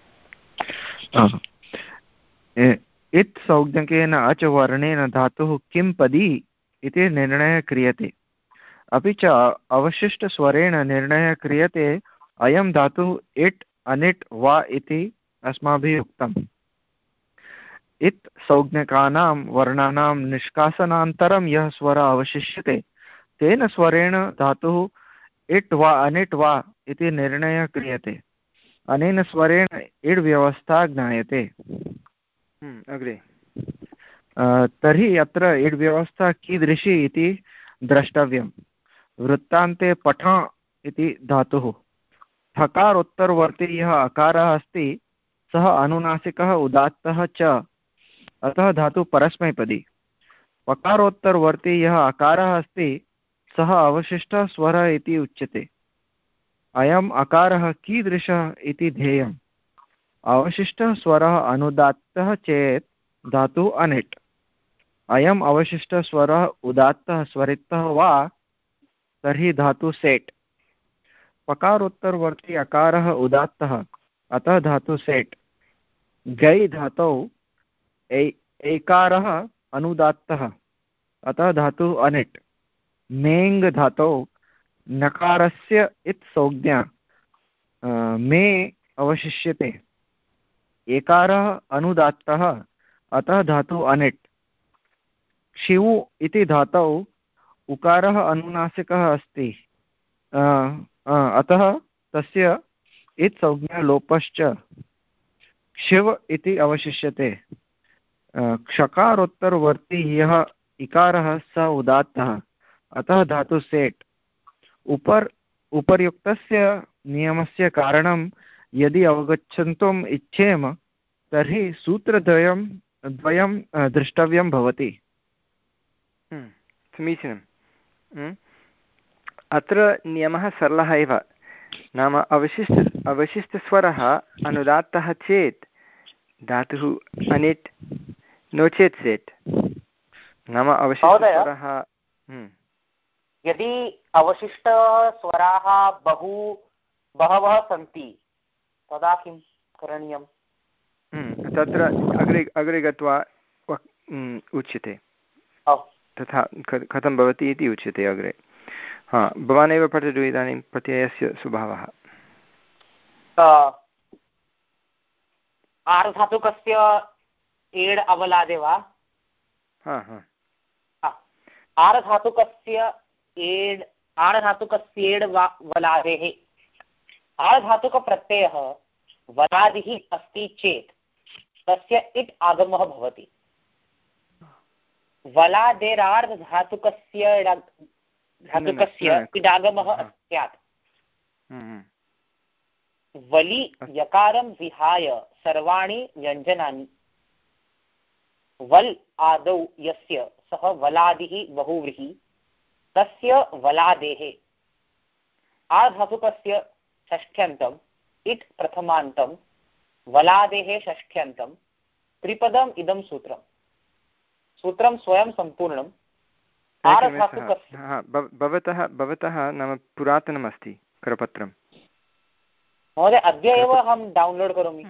Speaker 5: इत् संज्ञकेन अच वर्णेन धातुः किं पदी इति निर्णयः क्रियते। अपि च अवशिष्टस्वरेण निर्णयः क्रियते अयं धातुः इट् अनिट् वा इति अस्माभिः उक्तम्। इत् संज्ञकानां वर्णानां निष्कासनान्तरं यः स्वरः अवशिष्यते तेन स्वरेण धातुः इट् वा अनिट् वा इति निर्णयः क्रियते। अनेन स्वरेण इड् व्यवस्था ज्ञायते।
Speaker 1: अग्रे
Speaker 5: तर्हि अत्र इड् व्यवस्था कीदृशी इति द्रष्टव्यं। वृत्तान्ते पठ इति धातुः ठकारोत्तरवर्ती यः अकारः अस्ति सः अनुनासिकः उदात्तः च, अतः धातुः परस्मैपदी। पकारोत्तरवर्ती यः अकारः अस्ति सः अवशिष्टः स्वरः इति उच्यते। अयम् अकारः कीदृशः इति ध्येयम्। अवशिष्टः स्वरः अनुदात्तः चेत् धातुः अनिट्। अयम् अवशिष्टः स्वरः उदात्तः स्वरितः वा तर्हि धातुः सेट्। पकारोत्तरवर्ती अकारः उदात्तः अतः धातुः सेट्। गै धातौ एकारः अनुदात्तः अतः धातुः अनिट्। मेङ् धातौ नकारस्य इत् संज्ञा मे अवशिष्यते। एकारः अनुदात्तः अतः धातुः अनिट्। क्षिवु इति धातौ उकारः अनुनासिकः अस्ति अतः तस्य इत् संज्ञा लोपश्च क्षिव इति अवशिष्यते। क्षकारोत्तरवर्ती यः इकारः स उदात्तः अतः धातुः सेट्। उपर् उपर्युक्तस्य नियमस्य कारणं यदि अवगच्छन्तुम् इच्छेम तर्हि सूत्रद्वयं द्वयं द्रष्टव्यं भवति।
Speaker 1: समीचीनम्। अत्र नियमः सरलः एव। नाम अवशिष्ट अवशिष्टस्वरः अनुदात्तः चेत् धातुः अनिट् नो चेत् सेट्। नाम अवशिष्टस्वरः
Speaker 3: यदि अवशिष्टस्वराः बहु बहवः सन्ति तदा किं करणीयम्?
Speaker 1: तत्र अग्रे अग्रे गत्वा उच्यते तथा कथं भवति इति उच्यते अग्रे। हा, भवानेव पठतु इदानीं प्रत्ययस्य स्वभावः।
Speaker 3: आर्धातुकस्य एड् अवलादे वा?
Speaker 1: हा हा
Speaker 3: आर्धातुकस्य एड् आर्धातुकस्येड् वलादेः आर्धातुकप्रत्ययः वलादिः अस्ति चेत् तस्य इट् आगमः भवति। वलादेरार्धधातुकस्य धातुकस्य इडागमः स्यात्। वलि यकारं विहाय सर्वाणि व्यञ्जनानि वल् आदौ यस्य सः वलादिः बहुव्रीहि तस्य वलादेः आधातुकस्य षष्ठ्यन्तम् इट् प्रथमान्तं वलादेः षष्ठ्यन्तं त्रिपदम् इदं सूत्रम्। सूत्रं स्वयं सम्पूर्णम्।
Speaker 1: भवतः भवतः नाम पुरातनमस्ति करपत्रं।
Speaker 3: महोदय अद्य एव अहं डौन्लोड् करोमि।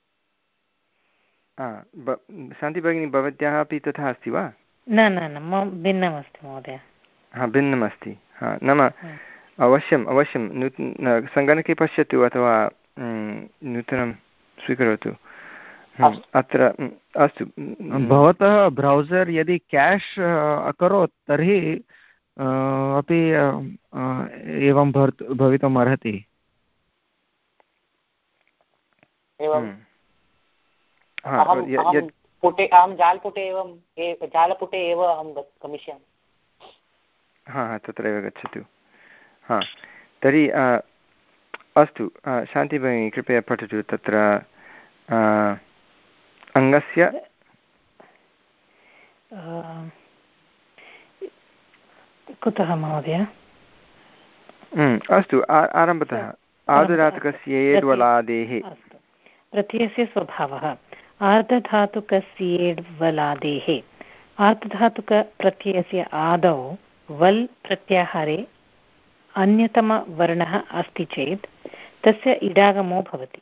Speaker 1: शान्ति भगिनी भवत्याः अपि तथा अस्ति वा?
Speaker 4: न न न मम भिन्नमस्ति महोदय।
Speaker 1: हा भिन्नमस्ति। हा नाम अवश्यम् अवश्यं नूतन सङ्गणके पश्यतु अथवा नूतनं स्वीकरोतु। अत्र अस्तु
Speaker 5: भवतः ब्रौसर् यदि केश् अकरोत् तर्हि अपि एवं भवितुम् अर्हति।
Speaker 3: पुटे अहं जालपुटे एवं जालपुटे एव अहं गमिष्यामि।
Speaker 1: हा हा तत्रैव गच्छतु। हा तर्हि अस्तु शान्ति भगिनी कृपया पठतु तत्र अङ्गस्य
Speaker 4: कुतः महोदय?
Speaker 1: अस्तु आरम्भतः आर्धधातुकस्य एड्वलादेः।
Speaker 4: प्रत्ययस्य स्वभावः आर्धधातुकस्येड्वलादेः। आर्धधातुकप्रत्ययस्य आदौ वल् प्रत्याहारे अन्यतमवर्णः अस्ति चेत् तस्य इडागमो भवति।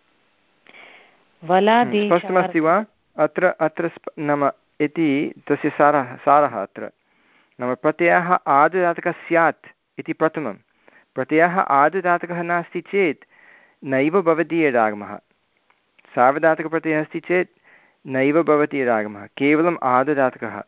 Speaker 4: वलादेश
Speaker 1: स्पष्टमस्ति वा? अत्र अत्र नाम इति तस्य सारः सारः अत्र नाम प्रत्ययः आर्धधातुकः स्यात् इति प्रथमं। प्रत्ययः आर्धधातुकः नास्ति चेत् नैव भवति इडागमः। सार्वधातुकप्रत्ययः अस्ति चेत् नैव भवति इडागमः, केवलम् आर्धधातुकः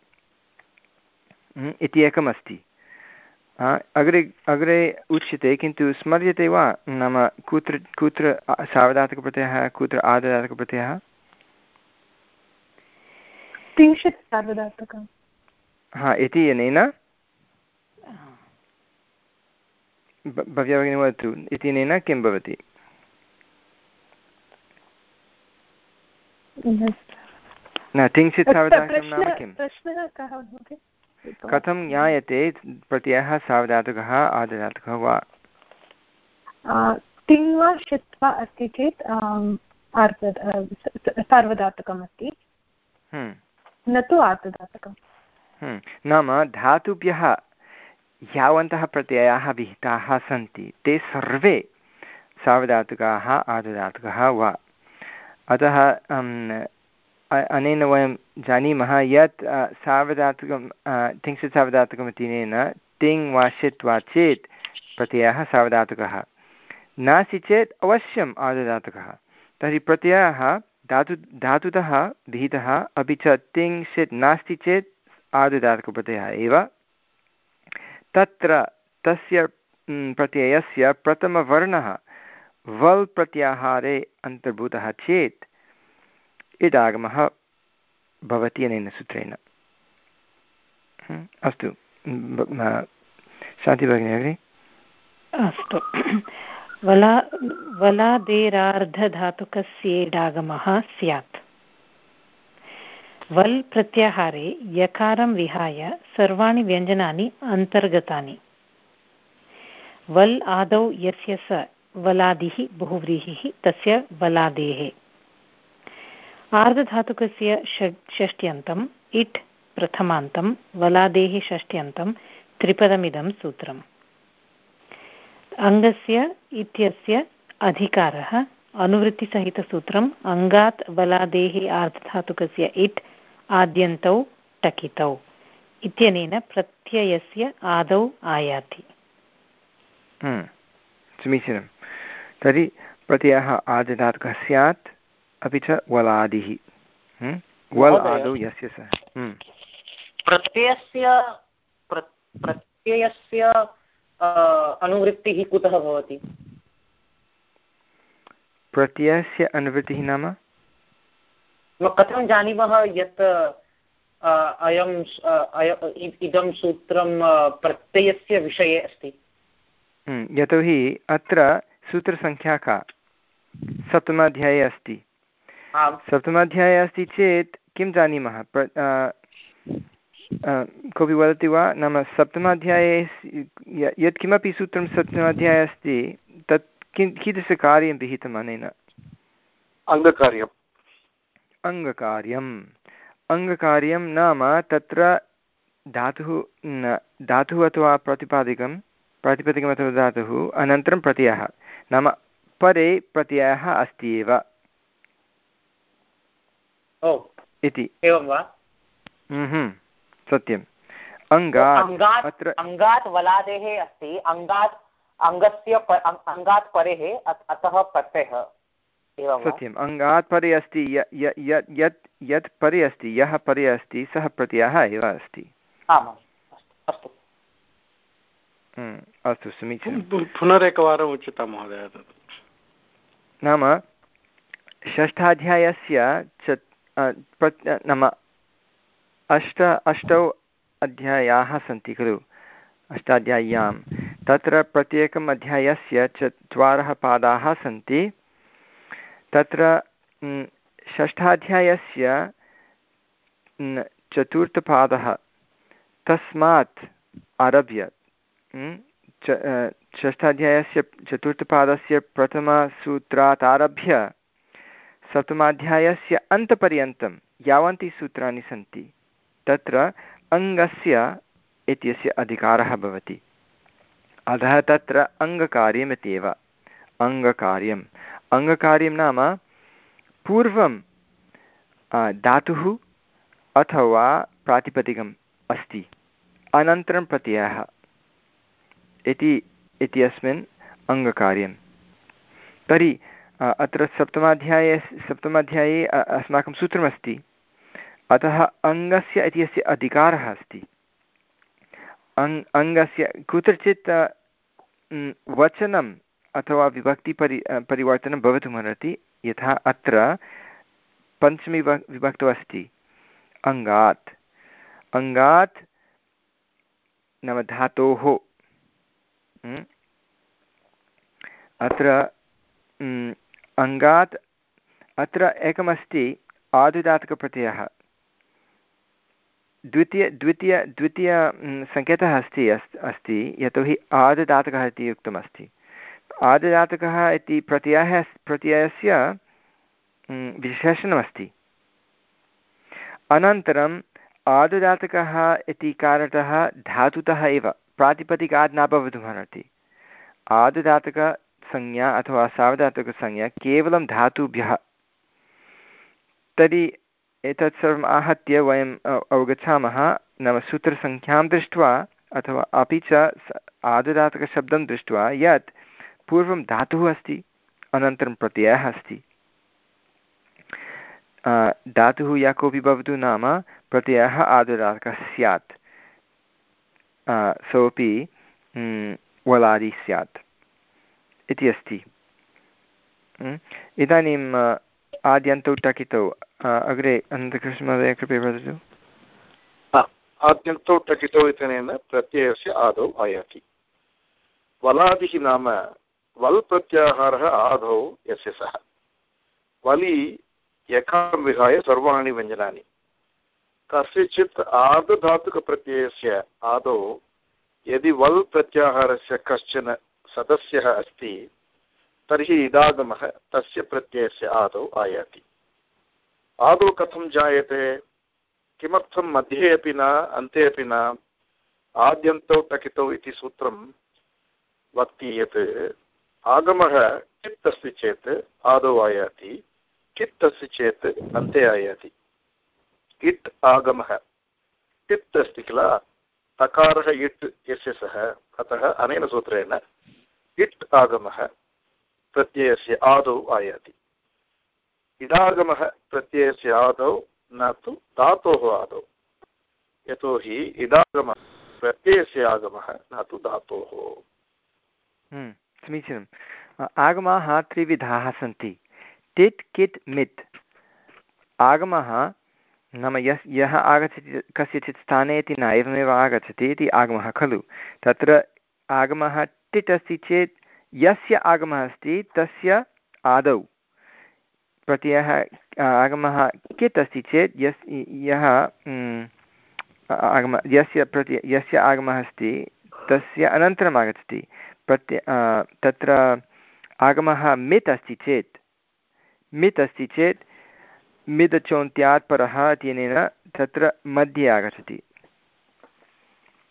Speaker 1: इति एकम् अस्ति। अग्रे अग्रे उच्यते किन्तु स्मर्यते वा नाम कुत्र कुत्र सार्वधातुकप्रत्ययः कुत्र आर्धधातुकप्रत्ययः?
Speaker 2: त्रिंशत् सार्वधातुकं।
Speaker 1: हा इति अनेन भव्या भगिनी वदतु इत्यनेन किं भवति? न तिंशित् सार्वधातुकं नाम किम्? कथं ज्ञायते प्रत्ययः सार्वधातुकः आर्धधातुकः वा?
Speaker 2: तिङ् वा षित् वा अस्ति चेत् सार्वधातुकम् अस्ति, न तु आर्धधातुकम्।
Speaker 1: नाम धातुभ्यः यावन्तः प्रत्ययाः विहिताः सन्ति ते सर्वे सार्वधातुकाः आर्धधातुकः वा। अतः अनेन वयं जानीमः यत् सार्वधातुकं तिंशित् सार्वधातुकम् इत्यनेन तिङ् वा षित् वा चेत् प्रत्ययः सार्वधातुकः, नास्ति चेत् अवश्यम् आर्धधातुकः। तर्हि प्रत्ययः धातु धातुतः विहितः, अपि च तिङ् षित् नास्ति चेत् आर्धधातुकप्रत्ययः एव। तत्र तस्य प्रत्ययस्य प्रथमवर्णः वल् प्रत्याहारे अन्तर्भूतः चेत् इडागमः भवति अनेन सूत्रेण। अस्तु शान्ति भगिनी अग्रे।
Speaker 4: अस्तु वला वलादेरार्धधातुकस्येडागमः स्यात्। वल् प्रत्याहारे यकारं विहाय सर्वाणि व्यञ्जनानि अन्तर्गतानि। वल् आदौ यस्य स वलादिः बहुव्रीहिः तस्य वलादेः। आर्धधातुकस्य षष्ट्यन्तम् इट् प्रथमान्तं वलादेः षष्ट्यन्तं त्रिपदमिदं सूत्रम्। अङ्गस्य इत्यस्य अधिकारः अनुवृत्तिसहितसूत्रम् अङ्गात् वलादेः आर्धधातुकस्य इट् आद्यन्तौ टकितौ इत्यनेन प्रत्ययस्य आदौ आयाति।
Speaker 1: समीचीनं। तर्हि प्रत्ययः आर्धधातुकः स्यात् अपि च वलादिः वल् आदौ यस्य स।
Speaker 3: प्रत्ययस्य प्रत्ययस्य अनुवृत्तिः कुतः भवति?
Speaker 1: प्रत्ययस्य अनुवृत्तिः नाम
Speaker 3: कथं जानीमः यत् अयं इदं सूत्रं प्रत्ययस्य विषये अस्ति?
Speaker 1: यतोहि अत्र सूत्रसङ्ख्या का सप्तमाध्याये अस्ति। सप्तमाध्याये अस्ति चेत् किं जानीमः? कोऽपि वदति वा? नाम सप्तमाध्याये यत्किमपि सूत्रं सप्तमाध्याये अस्ति तत् किं कीदृशकार्यं विहितम् अनेन?
Speaker 8: अङ्गकार्यम्।
Speaker 1: अङ्गकार्यम् अङ्गकार्यं नाम तत्र धातुः धातुः अथवा प्रातिपदिकं प्रातिपदिकम् अथवा धातुः अनन्तरं प्रत्ययः। नाम परे प्रत्ययः अस्ति एव इति।
Speaker 3: एवं वा?
Speaker 1: सत्यम्। अङ्गात्
Speaker 3: अत्र अङ्गात् वलादेः अस्ति, अङ्गात् अङ्गस्य अङ्गात् परेः अतः प्रत्ययः।
Speaker 1: सत्यम्। अङ्गात् परे अस्ति, यत् यत् परे अस्ति, यः परे अस्ति सः प्रत्ययः एव अस्ति।
Speaker 3: आमाम्, अस्तु
Speaker 1: अस्तु, समीचीनं।
Speaker 6: पुनरेकवारम् उच्यतां महोदय।
Speaker 1: नाम षष्ठाध्यायस्य च नाम अष्ट अष्टौ अध्यायाः सन्ति खलु अष्टाध्याय्यां, तत्र प्रत्येकम् अध्यायस्य चत्वारः पादाः सन्ति। तत्र षष्ठाध्यायस्य चतुर्थपादः तस्मात् आरभ्य षष्ठाध्यायस्य चतुर्थपादस्य प्रथमसूत्रात् आरभ्य सप्तमाध्यायस्य अन्तपर्यन्तं यावन्ति सूत्राणि सन्ति तत्र अङ्गस्य इत्यस्य अधिकारः भवति। अतः तत्र अङ्गकार्यमित्येव। अङ्गकार्यम् अङ्गकार्यं नाम पूर्वं धातुः अथवा प्रातिपदिकम् अस्ति, अनन्तरं प्रत्ययः इति इत्यस्मिन् अङ्गकार्यं। तर्हि अत्र सप्तमाध्याये सप्तमाध्याये अस्माकं सूत्रमस्ति, अतः अङ्गस्य इत्यस्य अधिकारः अस्ति। अङ् अङ्गस्य कुत्रचित् वचनम् अथवा विभक्तिपरि परिवर्तनं भवितुमर्हति, यथा अत्र पञ्चमी विभक्तौ अस्ति अङ्गात्। अङ्गात् नाम धातोः। अत्र अङ्गात् अत्र एकमस्ति आदुदात्तकप्रत्ययः। द्वितीय द्वितीय द्वितीय सङ्केतः अस्ति अस्ति यतोहि आदुदात्तकः इति उक्तमस्ति। आदुदात्तकः इति प्रत्ययः प्रत्ययस्य विशेषणमस्ति। अनन्तरम् आदुदात्तकः इति कारणतः धातुतः एव, प्रातिपदिकात् न भवितुमर्हति। आदुदात्तकसंज्ञा अथवा सार्वधातुकसंज्ञा केवलं धातुभ्यः। तर्हि एतत् सर्वम् आहत्य वयम् अवगच्छामः, नाम सूत्रसङ्ख्यां दृष्ट्वा अथवा अपि च आदुदात्तकशब्दं दृष्ट्वा यत् पूर्वं धातुः अस्ति, अनन्तरं प्रत्ययः अस्ति। धातुः यः कोऽपि भवतु, नाम प्रत्ययः आदुदात्तकः स्यात्, सोऽपि वलादि स्यात् इति अस्ति। इदानीम् आद्यन्तौ टकितौ अग्रे अनन्तकृष्णमहोदय कृपया वदतु।
Speaker 8: आद्यन्तौ टकितौ इत्यनेन प्रत्ययस्य आदौ आयाति। वलादिः नाम वल् प्रत्याहारः आदौ यस्य सः। वलि यकारं विहाय सर्वाणि व्यञ्जनानि। कस्यचित् आर्धधातुकप्रत्ययस्य आदौ यदि वल् प्रत्याहारस्य कश्चन सदस्यः अस्ति तर्हि इदागमः तस्य प्रत्ययस्य आदौ आयाति। आदौ कथं जायते? किमर्थं मध्ये अपि न अन्ते अपि न आद्यन्तौ टकितौ इति सूत्रं वक्ति यत् आगमः कित् अस्ति चेत् आदौ आयाति, कित् अस्ति चेत् अन्ते आयाति। इट् आगमः, इट् अस्ति किल, तकारः इट् यस्य सः, अतः अनेन सूत्रेण इट् आगमः प्रत्ययस्य आदौ आयाति। इडागमः प्रत्ययस्य आदौ न तु धातोः आदौ, यतोहि इडागमः प्रत्ययस्य आगमः न तु धातोः।
Speaker 1: समीचीनम्। आगमाः त्रिविधाः सन्ति, टिट् किट् मित्। आगमः नाम यस् यः आगच्छति कस्यचित् स्थाने इति न एवमेव आगच्छति इति आगमः खलु। तत्र आगमः टिट् अस्ति चेत् यस्य आगमः अस्ति तस्य आदौ प्रत्ययः आगमः कित् अस्ति चेत् यस् यः आगमः यस्य प्रत्यय यस्य आगमः अस्ति तस्य अनन्तरम् आगच्छति। प्रत्य तत्र आगमः मित् अस्ति चेत् मित् अस्ति चेत् मिदचोन्त्यात् परः इत्यनेन तत्र मध्ये आगच्छति,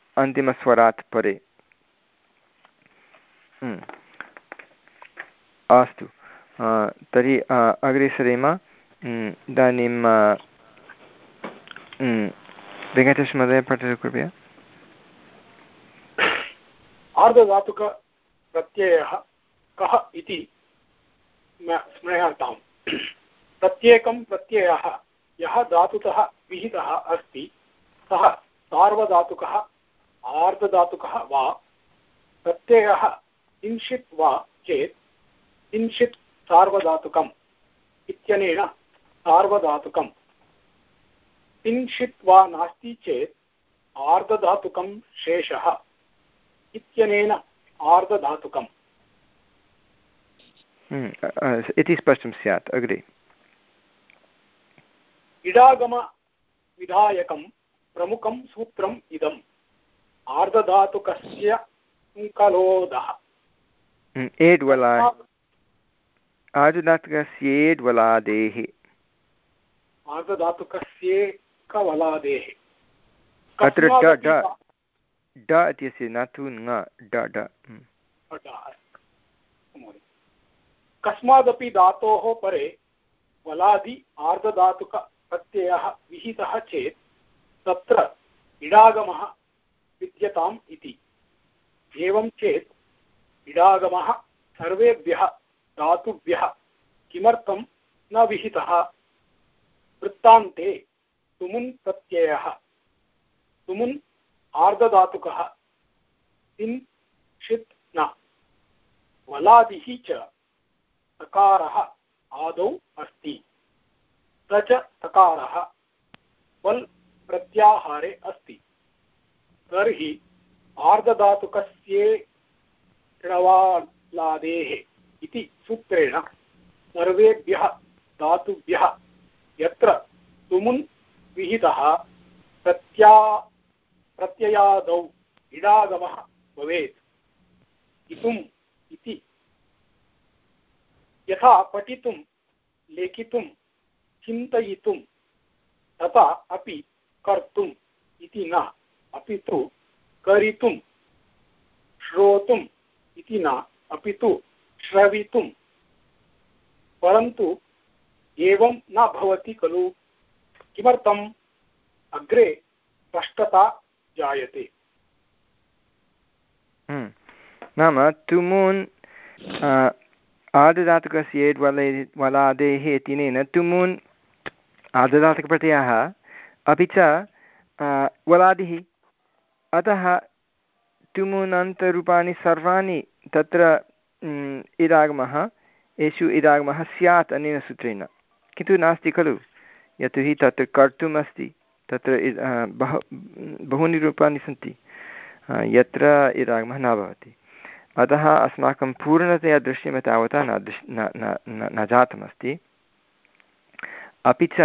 Speaker 1: अन्तिमस्वरात् परे। अस्तु तर्हि अग्रे सरेम। इदानीं वेङ्कटेशमहोदय पठतु कृपया।
Speaker 7: आर्धधातुकप्रत्ययः कः इति स्मर्यताम्। प्रत्येकं प्रत्ययः यः धातुतः विहितः अस्ति सः सार्वधातुकः आर्धधातुकः वा प्रत्ययः किञ्चित् वा चेत् किञ्चित् सार्वधातुकम् इत्यनेन सार्वधातुकम्, किञ्चित् वा नास्ति चेत् आर्धधातुकं शेषः इत्यनेन आर्धधातुकम्
Speaker 1: इति स्पष्टं स्यात्। अग्रे
Speaker 7: इडागमविधायकं प्रमुखं सूत्रम् इदम् आर्धधातुकस्य संकलोदः।
Speaker 1: एड्वला आर्धधातुकस्येड्वलादेः
Speaker 7: आर्धधातुकस्येकवलादेः।
Speaker 1: अत्र ड ड ड इत्यस्य न तु न ड ड।
Speaker 7: कस्मादपि धातोः परे वलादि आर्धधातुकप्रत्ययः विहितः चेत् तत्र इडागमः विद्यताम् इति। एवं चेत् इडागमः सर्वेभ्यः धातुभ्यः किमर्थं न विहितः? वृत्तान्ते तुमुन् प्रत्ययः तुमुन् आर्धधातुकः किञ्चित् न वलादिः च तकारः आदौ अस्ति स च तकारः वल् प्रत्याहारे अस्ति। तर्हि आर्धधातुकस्येणवालादेः इति सूत्रेण सर्वेभ्यः धातुभ्यः यत्र तुमुन् विहितः प्रत्या प्रत्ययादौ इडागमः भवेत्। इतुम् इति यथा पठितुं लेखितुं चिन्तयितुं तथा अपि कर्तुम् इति न, अपि तु करितुं, श्रोतुम् इति न, अपि तु श्रवितुं। परन्तु एवं न भवति खलु? किमर्थम्? अग्रे स्पष्टता जायते।
Speaker 1: नाम तुमुन् आर्धधातुकस्य वलादेः इत्यनेन तुमुन् आर्धधातुकप्रत्ययः अपि च वलादिः। अतः तुमुनन्तरूपाणि सर्वाणि तत्र इडागमः एषु इडागमः स्यात् अनेन सूत्रेण। किन्तु नास्ति खलु, यतोहि तत्र कर्तुम् अस्ति, तत्र बह बहूनि रूपाणि सन्ति यत्र इडागमः न भवति। अतः अस्माकं पूर्णतया दृश्यं तावता न दृश् न न न जातमस्ति। अपि च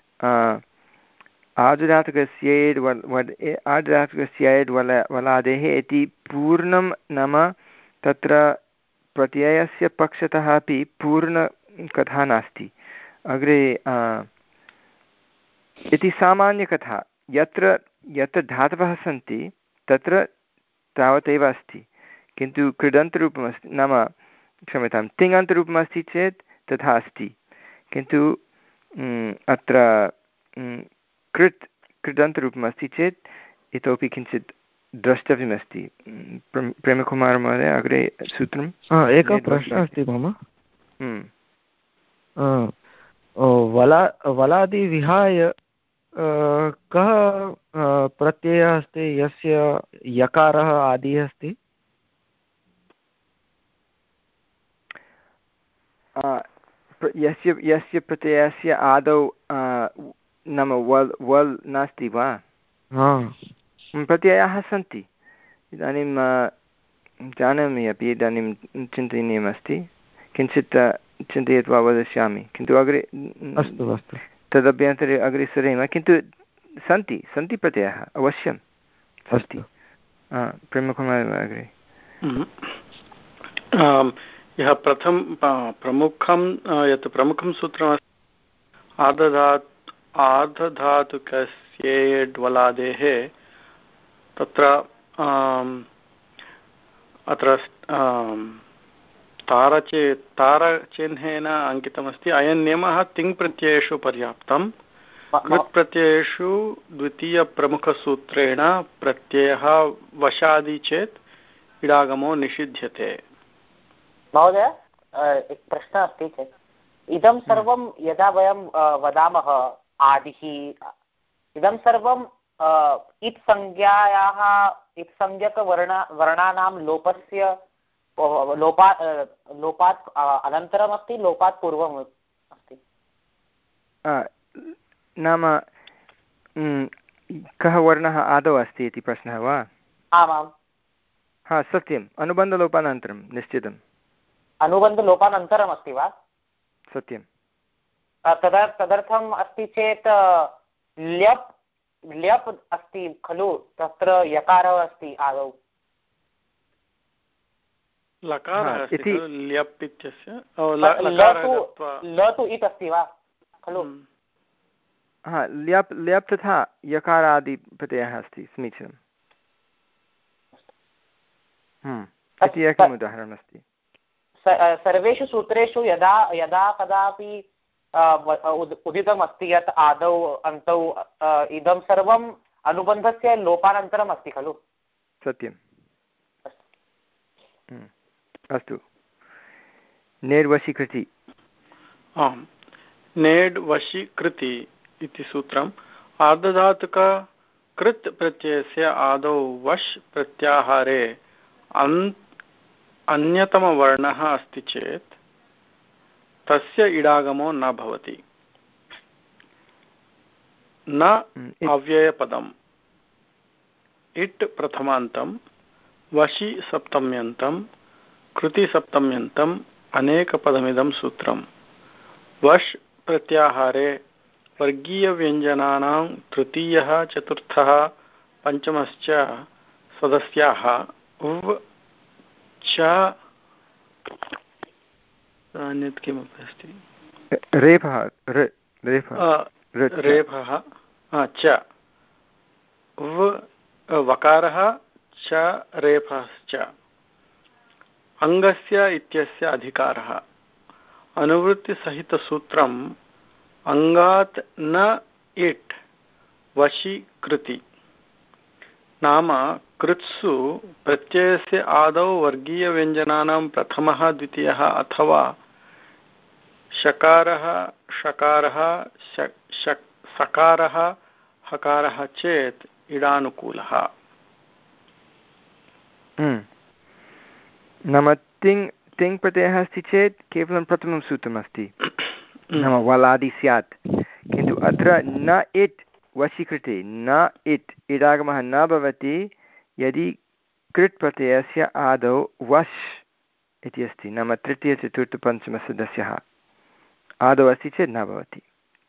Speaker 1: आर्धधातुकस्येड् वल् वड् आर्धधातुकस्येड् वल वलादेः इति पूर्णं नाम तत्र प्रत्ययस्य पक्षतः अपि पूर्णकथा नास्ति। अग्रे इति सामान्यकथा, यत्र यत्र धातवः सन्ति तत्र तावदेव अस्ति। किन्तु कृदन्तरूपमस्ति नाम क्षम्यतां तिङन्तरूपमस्ति चेत् तथा अस्ति। किन्तु अत्र कृत् कृदन्तरूपमस्ति चेत् इतोपि किञ्चित् द्रष्टव्यमस्ति। प्रेमकुमारमहोदय अग्रे सूत्रम्।
Speaker 5: एकः प्रश्नः अस्ति मम। वला वलादिविहाय कः प्रत्ययः अस्ति यस्य यकारः आदिः अस्ति?
Speaker 1: यस्य यस्य प्रत्ययस्य आदौ नाम वल् वल् नास्ति वा? प्रत्ययाः सन्ति। इदानीं जानामि अपि, इदानीं चिन्तनीयमस्ति, किञ्चित् चिन्तयित्वा वदिष्यामि। किन्तु अग्रे
Speaker 5: अस्तु अस्तु
Speaker 1: तदभ्यन्तरे अग्रे सरेम। किन्तु सन्ति सन्ति प्रत्ययाः अवश्यं अस्ति। प्रमुखम् अग्रे
Speaker 6: यः प्रथम प्रमुखं यत् प्रमुखं सूत्रमस्ति आर्धधातु आर्धधातुकस्येड्वलादेः, तत्र अत्र तारचे तारचिह्नेन अङ्कितमस्ति अयं नियमः तिङ् प्रत्ययेषु पर्याप्तं कृत् प्रत्ययेषु द्वितीयप्रमुखसूत्रेण प्रत्ययः वशादि चेत् इडागमो निषिध्यते।
Speaker 3: महोदय एक प्रश्नः अस्ति चेत् इदं सर्वं यदा वयं वदामः आदिः इदं सर्वं इत् संज्ञायाः इत् संज्ञकवर्ण वर्णानां लोपस्य लोपात् लोपात् अनन्तरम् अस्ति लोपात् पूर्वम् अस्ति
Speaker 1: नाम कः वर्णः आदौ अस्ति इति प्रश्नः वा?
Speaker 3: आमां
Speaker 1: हा सत्यम् अनुबन्धलोपानन्तरं निश्चितम्
Speaker 3: अनुबन्धलोपानन्तरम् अस्ति वा?
Speaker 1: सत्यं
Speaker 3: तदा तदर्थम् अस्ति चेत् ल्यप् ल्यप् अस्ति खलु तत्र यकारः अस्ति आदौ
Speaker 6: लकारः अस्ति ल्यप् इत्यस्य
Speaker 3: ल तु इत् अस्ति वा खलु?
Speaker 1: हा ल्यप् ल्यप् तथा यकारादिप्रत्ययः अस्ति समीचीनम् इति एकम् उदाहरणमस्ति।
Speaker 3: सर्वेषु सूत्रेषु यदा यदा कदापि उदितम् अस्ति यत् आदौ अन्तौ इदं सर्वम् अनुबन्धस्य लोपानन्तरम् अस्ति खलु?
Speaker 1: सत्यम् अस्तु नेड्वशीकृति
Speaker 6: आम् नेड्वशीकृति इति सूत्रम् आर्धधातुक कृत् प्रत्ययस्य आदौ वश् प्रत्याहारे अन् अन्यतमवर्णः अस्ति चेत् तस्य इडागमो न भवति। न अव्ययपदम् इट् प्रथमान्तं वशि सप्तम्यन्तं कृति सप्तम्यन्तम् अनेकपदमिदं सूत्रम् वश् प्रत्याहारे वर्गीयव्यञ्जनानां तृतीयः चतुर्थः पञ्चमश्च सदस्याः उव् च अन्यत् किमपि अस्ति
Speaker 1: रेफः
Speaker 6: रेफः च उव् वकारः च रेफश्च अङ्गस्य इत्यस्य अधिकारः अनुवृत्तिसहितसूत्रम् अङ्गात् न इट् वशीकृति नाम कृत्सु प्रत्ययस्य आदौ वर्गीयव्यञ्जनानां प्रथमः द्वितीयः अथवा शकारः षकारः सकारः हकारः चेत् इडानुकूलः।
Speaker 1: नाम तिङ् तिङ् प्रत्ययः अस्ति चेत् केवलं प्रथमं सूत्रमस्ति नाम वलादि स्यात् किन्तु अत्र न इट् वशीकृते न इट् इडागमः न भवति यदि कृत् प्रत्ययस्य आदौ वश् इति अस्ति नाम तृतीयचतुर्थपञ्चमसदस्यः आदौ अस्ति चेत् न भवति।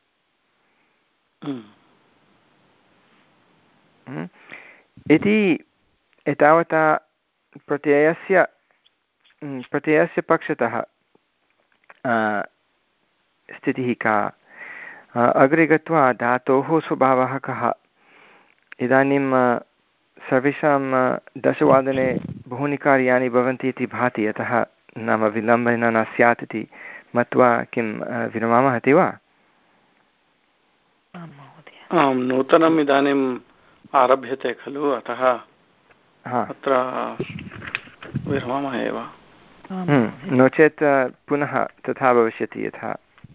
Speaker 1: इति एतावता प्रत्ययस्य प्रत्ययस्य पक्षतः स्थितिः का। अग्रे गत्वा धातोः स्वभावः कः। इदानीं सर्वेषां दशवादने बहूनि कार्याणि भवन्ति इति भाति अतः नाम विलम्बेन न स्यात् इति मत्वा किं विरमामः इति वा?
Speaker 6: आं नूतनम् इदानीम् आरभ्यते खलु अतः अत्र विरमामः एव।
Speaker 1: नो चेत् पुनः तथा भविष्यति यथा।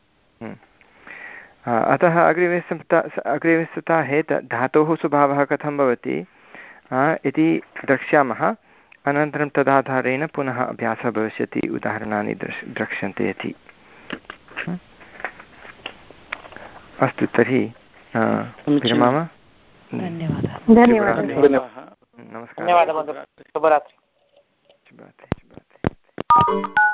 Speaker 1: अतः अग्रिमे सप्ताहे अग्रिमे सप्ताहे धातोः स्वभावः कथं भवति इति द्रक्ष्यामः। अनन्तरं तदाधारेण पुनः अभ्यासः भविष्यति उदाहरणानि द्रक् द्रक्ष्यन्ते इति। अस्तु तर्हि विरमामः।
Speaker 4: धन्यवादः।
Speaker 1: धन्यवादः। नमस्कारः।
Speaker 3: धन्यवादः। शुभरात्रि।
Speaker 1: शुभरात्रि। शुभरात्रि।